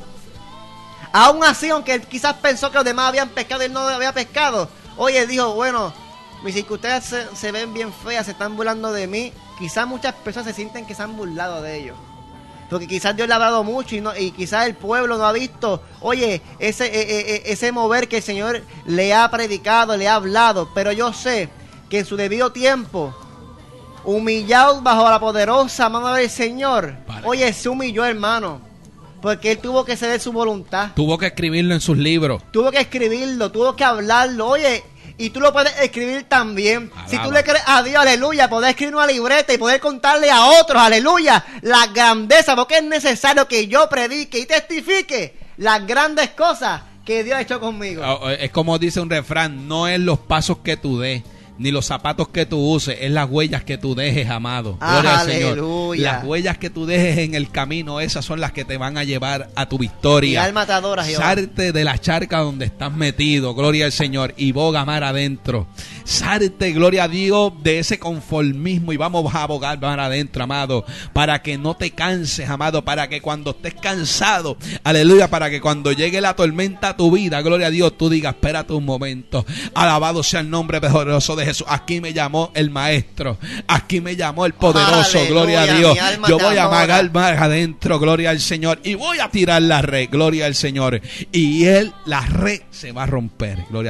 Aún así, aunque él quizás pensó que los demás habían pescado y él no había pescado, oye, dijo, bueno, mis circunstancias se, se ven bien feas, se están burlando de mí. Quizás muchas personas se sienten que se han burlado de ellos, porque quizás Dios le ha hablado mucho y, no, y quizás el pueblo no ha visto, oye, ese, e, e, ese mover que el Señor le ha predicado, le ha hablado. Pero yo sé que en su debido tiempo, humillado bajo la poderosa mano del Señor, vale. Oye, se humilló, hermano. Porque él tuvo que ceder su voluntad. Tuvo que escribirlo en sus libros. Tuvo que escribirlo, tuvo que hablarlo. Oye, y tú lo puedes escribir también. Alaba. Si tú le crees a Dios, aleluya, poder escribir una libreta y poder contarle a otros, aleluya, la grandeza, porque es necesario que yo predique y testifique las grandes cosas que Dios ha hecho conmigo. Es como dice un refrán, no es los pasos que tú des, ni los zapatos que tú uses, es las huellas que tú dejes, amado. Gloria al Señor. Las huellas que tú dejes en el camino, esas son las que te van a llevar a tu victoria. Mi alma te adora, Jehová. Salte de la charca donde estás metido, gloria al Señor, y boga mar adentro. Salte, gloria a Dios, de ese conformismo y vamos a bogar mar adentro, amado, para que no te canses, amado, para que cuando estés cansado, aleluya, para que cuando llegue la tormenta a tu vida, gloria a Dios, tú digas, espérate un momento, alabado sea el nombre poderoso de Jesús. Aquí me llamó el maestro, aquí me llamó el poderoso, aleluya, gloria a Dios. Yo voy a magar mar adentro, gloria al Señor, y voy a tirar la red, gloria al Señor, y él, la red se va a romper, gloria a Dios.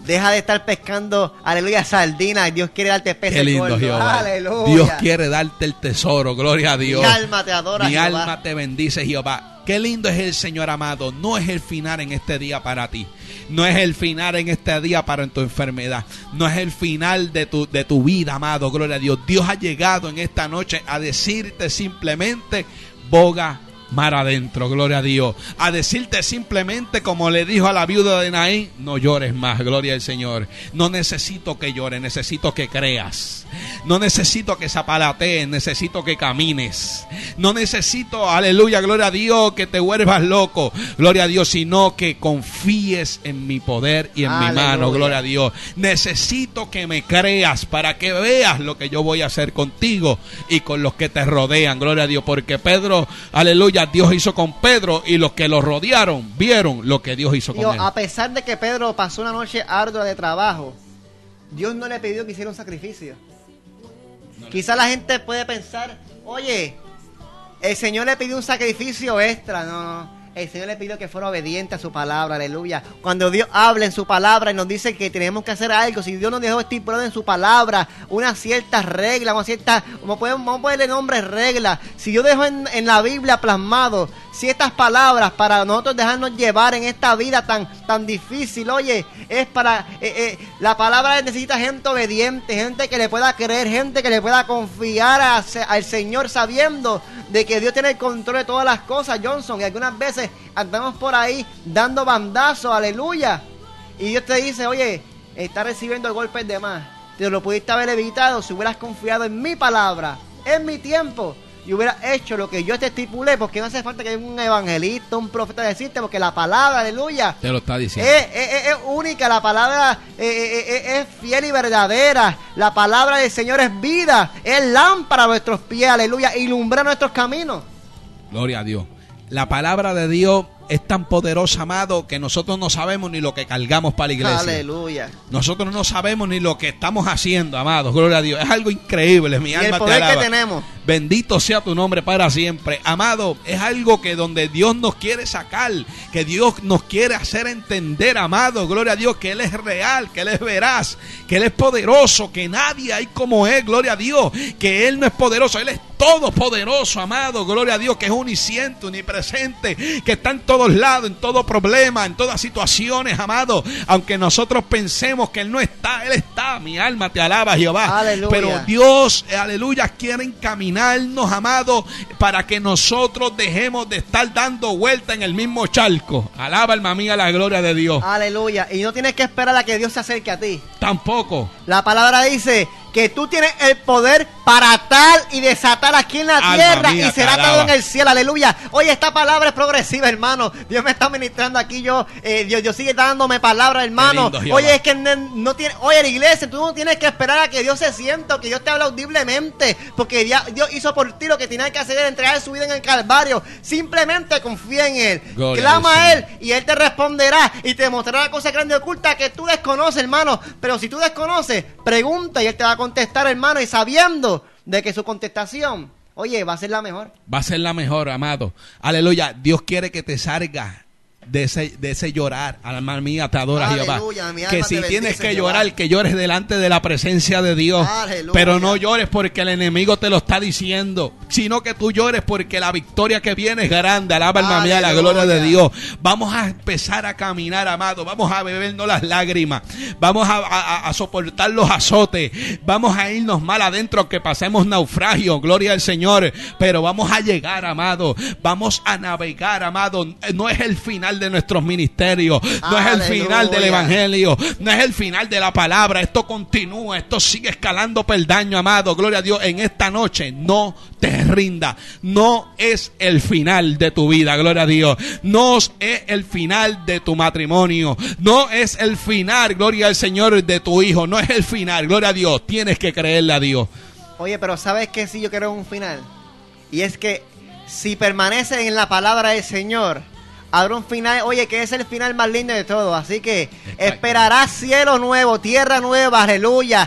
Deja de estar pescando, aleluya, sardinas. Dios quiere darte peces. Qué lindo, gordos. Jehová. Aleluya. Dios quiere darte el tesoro, gloria a Dios. Mi alma te adora, Mi Jehová. alma te bendice, Jehová. Qué lindo es el Señor, amado. No es el final en este día para ti. No es el final en este día para tu enfermedad. No es el final de tu, de tu vida, amado. Gloria a Dios. Dios ha llegado en esta noche a decirte simplemente, boga mar adentro, gloria a Dios. A decirte simplemente, como le dijo a la viuda de Naín, no llores más, gloria al Señor. No necesito que llores, necesito que creas. No necesito que zapalatees, necesito que camines. No necesito, aleluya, gloria a Dios, que te vuelvas loco, gloria a Dios, sino que confíes en mi poder y en aleluya. Mi mano, gloria a Dios. Necesito que me creas para que veas lo que yo voy a hacer contigo y con los que te rodean, gloria a Dios, porque Pedro, aleluya, Dios hizo con Pedro y los que lo rodearon vieron lo que Dios hizo con Dios, él. A pesar de que Pedro pasó una noche ardua de trabajo, Dios no le pidió que hiciera un sacrificio. No. Quizá la gente puede pensar, oye, el Señor le pidió un sacrificio extra. No, no. El Señor le pidió que fuera obediente a su palabra, aleluya. Cuando Dios habla en su palabra y nos dice que tenemos que hacer algo, si Dios nos dejó estipulado en su palabra una cierta regla, una cierta, como podemos, vamos a ponerle nombre regla. Si Dios dejó en, en la Biblia plasmado ciertas palabras para nosotros dejarnos llevar en esta vida tan, tan difícil, oye, es para, eh, eh, la palabra necesita gente obediente, gente que le pueda creer, gente que le pueda confiar a, al Señor sabiendo de que Dios tiene el control de todas las cosas, Johnson, y algunas veces andamos por ahí dando bandazos, aleluya, y Dios te dice, oye, está recibiendo golpes de más, te lo pudiste haber evitado si hubieras confiado en mi palabra, en mi tiempo, y hubieras hecho lo que yo te estipulé, porque no hace falta que haya un evangelista, un profeta decirte, porque la palabra, aleluya, te lo está diciendo, es, es, es única, la palabra es, es, es fiel y verdadera, la palabra del Señor es vida, es lámpara a nuestros pies, aleluya, ilumbra nuestros caminos. Gloria a Dios. La palabra de Dios es tan poderosa, amado, que nosotros no sabemos ni lo que cargamos para la iglesia. Aleluya. Nosotros no sabemos ni lo que estamos haciendo, amados. Gloria a Dios. Es algo increíble, mi y alma el poder te alaba. que tenemos. Bendito sea tu nombre para siempre. Amado, es algo que donde Dios nos quiere sacar, que Dios nos quiere hacer entender, amado. Gloria a Dios, que Él es real, que Él es veraz, que Él es poderoso, que nadie hay como Él, gloria a Dios. Que Él no es poderoso, Él es todopoderoso, amado. Gloria a Dios, que es omnisciente, omnipresente, que está en todos lados, en todo problema, en todas situaciones, amado. Aunque nosotros pensemos que Él no está, Él está. Mi alma te alaba, Jehová. Aleluya. Pero Dios, aleluya, quiere encaminar amado, para que nosotros dejemos de estar dando vuelta en el mismo charco. Alaba, alma mía, la gloria de Dios. Aleluya. Y no tienes que esperar a que Dios se acerque a ti. Tampoco. La palabra dice que tú tienes el poder para atar y desatar aquí en la alma tierra mía, y será atado en el cielo, aleluya. Oye, esta palabra es progresiva, hermano. Dios me está ministrando aquí, yo, eh, Dios, Dios sigue dándome palabra, hermano. Lindo, oye, es que no, no tiene, oye, la iglesia, tú no tienes que esperar a que Dios se sienta, que Dios te hable audiblemente, porque Dios hizo por ti lo que tenía que hacer, era entregar su vida en el Calvario. Simplemente confía en Él, gloria clama a Él y Él te responderá y te mostrará cosas grandes y ocultas que tú desconoces, hermano. Pero si tú desconoces, pregunta y Él te va a contestar, hermano, y sabiendo de que su contestación, oye, va a ser la mejor. Va a ser la mejor, amado. Aleluya. Dios quiere que te salga de ese, de ese llorar. Alma mía, te adora, Jehová. Que si tienes que llorar, que llores delante de la presencia de Dios. Aleluya. Pero no llores porque el enemigo te lo está diciendo, sino que tú llores porque la victoria que viene es grande. Alaba, alma mía, la gloria de Dios. Vamos a empezar a caminar, amado. Vamos a bebernos las lágrimas. Vamos a, a, a soportar los azotes. Vamos a irnos mal adentro, aunque pasemos naufragio. Gloria al Señor. Pero vamos a llegar, amado. Vamos a navegar, amado. No es el final de nuestros ministerios, no aleluya. Es el final del evangelio, no es el final de la palabra. Esto continúa, esto sigue escalando peldaño, amado. Gloria a Dios. En esta noche no te rinda, no es el final de tu vida, gloria a Dios. No es el final de tu matrimonio, no es el final, gloria al Señor, de tu hijo, no es el final, gloria a Dios. Tienes que creerle a Dios. Oye, pero ¿sabes qué? Si yo quiero un final, y es que si permanecen en la palabra del Señor, habrá un final, oye, que es el final más lindo de todo. Así que esperarás cielo nuevo, tierra nueva, aleluya.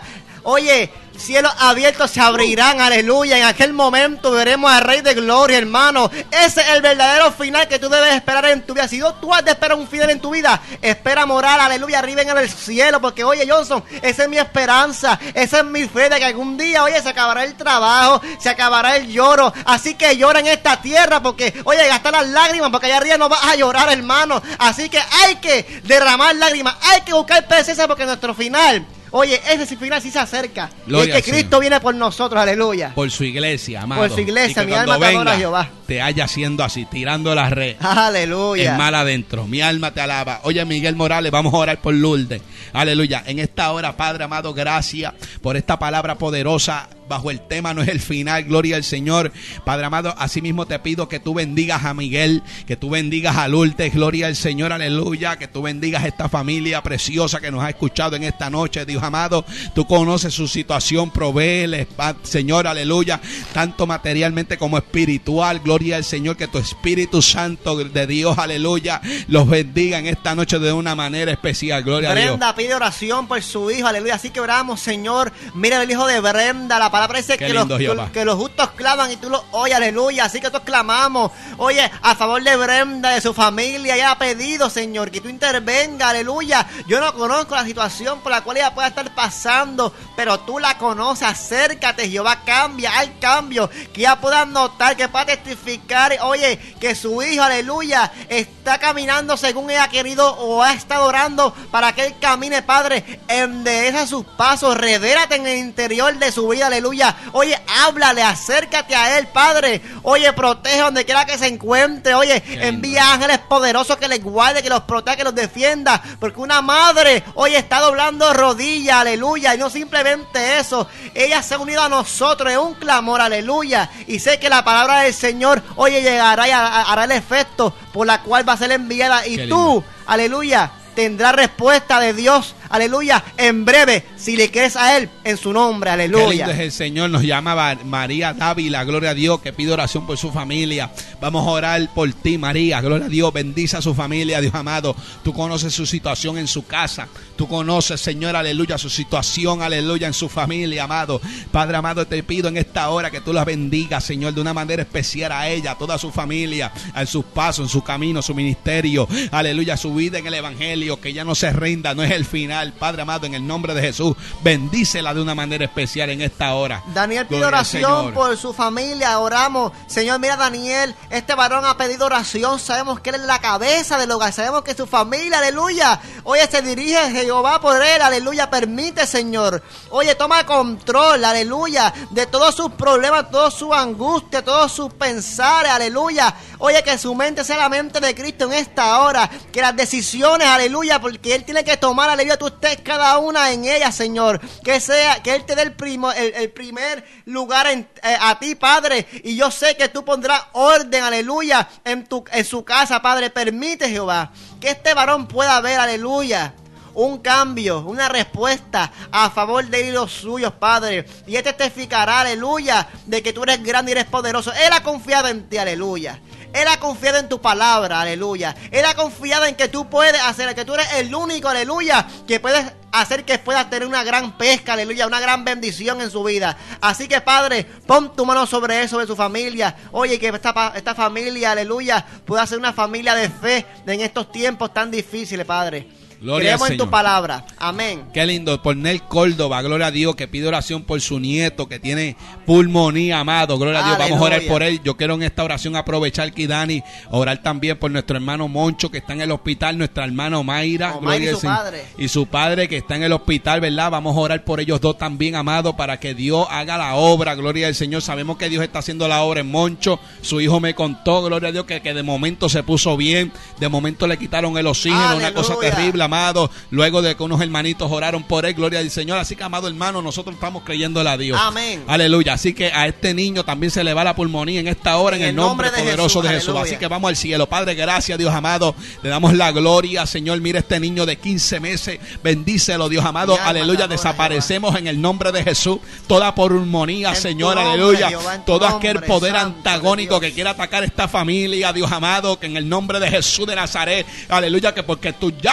Oye, cielos abiertos se abrirán, aleluya. En aquel momento veremos al Rey de Gloria, hermano. Ese es el verdadero final que tú debes esperar en tu vida. Si no, tú has de esperar un final en tu vida, espera morar, aleluya, arriba en el cielo. Porque, oye, Johnson, esa es mi esperanza, esa es mi fe de que algún día, oye, se acabará el trabajo, se acabará el lloro. Así que llora en esta tierra porque, oye, gasta las lágrimas porque allá arriba no vas a llorar, hermano. Así que hay que derramar lágrimas, hay que buscar presencia porque nuestro final, oye, ese final sí se acerca. Gloria, y es que Cristo Señor viene por nosotros, aleluya. Por su iglesia, amado. Por su iglesia, mi alma te adora a Jehová. Te haya haciendo así, tirando la red. Aleluya. El mal adentro. Mi alma te alaba. Oye, Miguel Morales, vamos a orar por Lourdes. Aleluya. En esta hora, Padre amado, gracias por esta palabra poderosa. Bajo el tema no es el final, gloria al Señor. Padre amado, asimismo te pido que tú bendigas a Miguel, que tú bendigas a Lourdes, gloria al Señor, aleluya. Que tú bendigas a esta familia preciosa que nos ha escuchado en esta noche, Dios amado. Tú conoces su situación, provéeles, Señor, aleluya, tanto materialmente como espiritual, gloria al Señor. Que tu Espíritu Santo de Dios, aleluya, los bendiga en esta noche de una manera especial, gloria Brenda a Dios. Brenda pide oración por su hijo, aleluya, así que oramos, Señor. Mira el hijo de Brenda, la palabra dice que los, que los justos claman y tú los oyes, aleluya. Así que todos clamamos, oye, a favor de Brenda, de su familia. Ella ha pedido, Señor, que tú intervenga, aleluya. Yo no conozco la situación por la cual ella pueda estar pasando, pero tú la conoces. Acércate, Jehová, cambia, hay cambio, que ella pueda notar, que pueda testificar, oye, que su hijo, aleluya, está caminando según ella ha querido o ha estado orando para que él camine, Padre. Endereza sus pasos, revélate en el interior de su vida, aleluya. Oye, háblale, acércate a él, Padre. Oye, protege donde quiera que se encuentre. Oye, envía ángeles poderosos que les guarde, que los proteja, que los defienda. Porque una madre, oye, está doblando rodillas, aleluya. Y no simplemente eso, ella se ha unido a nosotros en un clamor, aleluya. Y sé que la palabra del Señor, oye, llegará y hará el efecto por la cual va a ser enviada. Y Qué tú, lindo. Aleluya, tendrá respuesta de Dios, aleluya, en breve, si le crees a Él en su nombre, aleluya. Qué lindo es el Señor. Nos llama María Dávila, gloria a Dios, que pide oración por su familia. Vamos a orar por ti, María, gloria a Dios. Bendice a su familia, Dios amado. Tú conoces su situación en su casa. Tú conoces, Señor, aleluya, su situación, aleluya, en su familia, amado. Padre amado, te pido en esta hora que tú la bendigas, Señor, de una manera especial a ella, a toda su familia, a sus pasos, en su camino, su ministerio, aleluya, su vida en el Evangelio. Que ella no se rinda, no es el final, Padre amado, en el nombre de Jesús, bendícela de una manera especial en esta hora. Daniel pide oración por su familia, oramos, Señor, mira Daniel, este varón ha pedido oración, sabemos que él es la cabeza del hogar, sabemos que su familia, aleluya, oye, se dirige Jehová por él, aleluya, permite, Señor, oye, toma control, aleluya, de todos sus problemas, toda su angustia, todos sus pensares, aleluya, oye, que su mente sea la mente de Cristo en esta hora, que las decisiones, aleluya, porque Él tiene que tomar, aleluya, tú estés cada una en ella, Señor, que sea, que Él te dé el, primo, el, el primer lugar en, eh, a ti, Padre, y yo sé que tú pondrás orden, aleluya, en, tu, en su casa, Padre. Permite, Jehová, que este varón pueda ver, aleluya, un cambio, una respuesta a favor de él y los suyos, Padre, y Él testificará, aleluya, de que tú eres grande y eres poderoso. Él ha confiado en ti, aleluya. Él ha confiado en tu palabra, aleluya. Él ha confiado en que tú puedes hacer, que tú eres el único, aleluya, que puedes hacer que puedas tener una gran pesca, aleluya, una gran bendición en su vida. Así que, Padre, pon tu mano sobre él, sobre su familia. Oye, que esta, esta familia, aleluya, pueda ser una familia de fe en estos tiempos tan difíciles, Padre. Gloria Creemos en tu palabra. Amén. Qué lindo. Por Nel Córdoba, gloria a Dios, que pide oración por su nieto que tiene pulmonía, amado. Gloria a Dios. Aleluya. Vamos a orar por él. Yo quiero en esta oración aprovechar que Dani, orar también por nuestro hermano Moncho que está en el hospital, nuestra hermana Mayra. Oh, Mayra y su padre. Y su padre que está en el hospital, ¿verdad? Vamos a orar por ellos dos también, amado, para que Dios haga la obra. Gloria al Señor. Sabemos que Dios está haciendo la obra en Moncho. Su hijo me contó, gloria a Dios, que, que de momento se puso bien. De momento le quitaron el oxígeno. Aleluya. Una cosa terrible, amado, luego de que unos hermanitos oraron por él, gloria al Señor. Así que, amado hermano, nosotros estamos creyéndole a Dios. Amén. Aleluya. Así que a este niño también se le va la pulmonía en esta hora, en, en el nombre, nombre de poderoso Jesús, de Jesús. Aleluya. Así que vamos al cielo. Padre, gracias, Dios amado. Le damos la gloria, Señor. Mira este niño de quince meses. Bendícelo, Dios amado. Alma, aleluya. Desaparecemos Jehová. En el nombre de Jesús toda pulmonía, en Señor. Nombre, aleluya. Jehová, todo nombre, aquel poder santo, antagónico que quiera atacar esta familia, Dios amado, que en el nombre de Jesús de Nazaret, aleluya, que porque tus llagas fuimos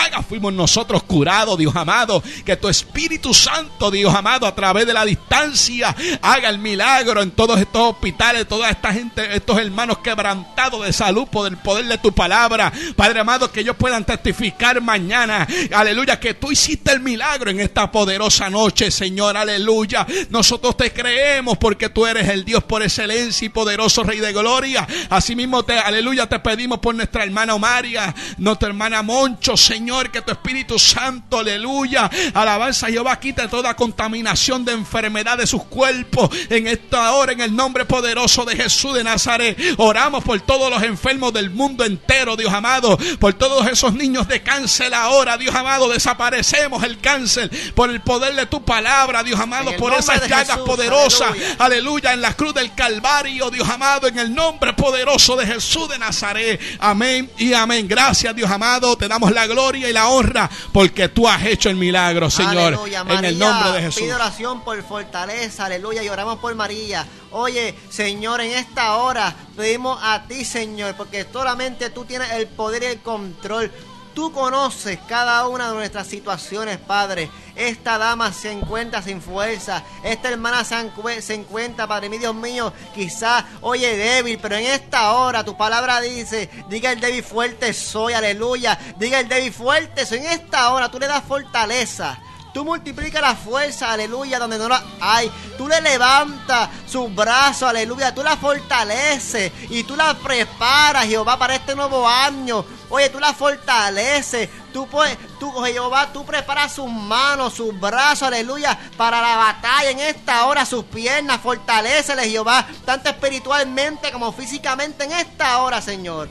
enfermos nosotros curados, Dios amado. Que tu Espíritu Santo, Dios amado, a través de la distancia haga el milagro en todos estos hospitales, toda esta gente, estos hermanos quebrantados de salud por el poder de tu palabra. Padre amado, que ellos puedan testificar mañana, aleluya, que tú hiciste el milagro en esta poderosa noche, Señor, aleluya. Nosotros te creemos porque tú eres el Dios por excelencia y poderoso Rey de gloria. Asimismo, te, aleluya, te pedimos por nuestra hermana Omaria, nuestra hermana Moncho, Señor, que tu Espíritu Santo, aleluya, alabanza Jehová, quite toda contaminación de enfermedad de sus cuerpos en esta hora, en el nombre poderoso de Jesús de Nazaret. Oramos por todos los enfermos del mundo entero, Dios amado, por todos esos niños de cáncer ahora, Dios amado, desaparecemos el cáncer por el poder de tu palabra, Dios amado, por esas llagas Jesús, poderosas, aleluya. aleluya, en la cruz del Calvario, Dios amado, en el nombre poderoso de Jesús de Nazaret, amén y amén. Gracias, Dios amado, te damos la gloria y la honra porque tú has hecho el milagro, Señor, aleluya. En María, el nombre de Jesús. Pide oración por fortaleza, aleluya, y oramos por María. Oye, Señor, en esta hora pedimos a ti, Señor, porque solamente tú tienes el poder y el control. Tú conoces cada una de nuestras situaciones, Padre. Esta dama se encuentra sin fuerza. Esta hermana se encuentra, Padre mío, Dios mío, quizás, oye, débil. Pero en esta hora tu palabra dice, diga el débil fuerte soy, aleluya. Diga el débil fuerte soy. En esta hora tú le das fortaleza. Tú multiplicas la fuerza, aleluya, donde no la hay. Tú le levantas sus brazos, aleluya. Tú la fortaleces y tú la preparas, Jehová, para este nuevo año. Oye, tú la fortaleces. Tú, pues, tú, Jehová, tú preparas sus manos, sus brazos, aleluya, para la batalla en esta hora, sus piernas. Fortaléceles, Jehová, tanto espiritualmente como físicamente en esta hora, Señor.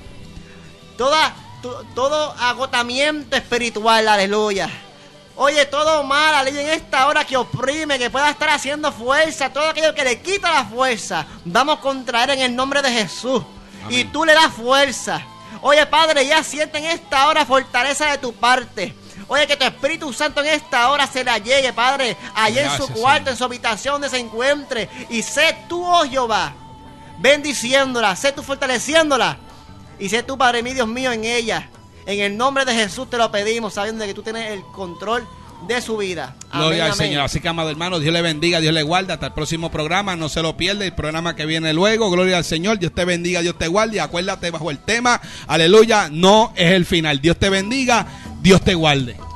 Toda, to, todo agotamiento espiritual, aleluya. Oye, todo mal, aleluya, en esta hora que oprime, que pueda estar haciendo fuerza, todo aquello que le quita la fuerza, vamos contra él en el nombre de Jesús. Amén. Y tú le das fuerza. Oye, Padre, ya siente en esta hora fortaleza de tu parte. Oye, que tu Espíritu Santo en esta hora se la llegue, Padre, allá Gracias, en su cuarto, Señor. En su habitación donde se encuentre. Y sé tú, oh Jehová, bendiciéndola, sé tú fortaleciéndola. Y sé tú, Padre mío, Dios mío, en ella. En el nombre de Jesús te lo pedimos, sabiendo que tú tienes el control de su vida. Amén, Gloria al amén. Señor. Así que, amado hermano, Dios le bendiga, Dios le guarda. Hasta el próximo programa, no se lo pierda, el programa que viene luego. Gloria al Señor, Dios te bendiga, Dios te guarde. Y acuérdate bajo el tema, aleluya, no es el final. Dios te bendiga, Dios te guarde.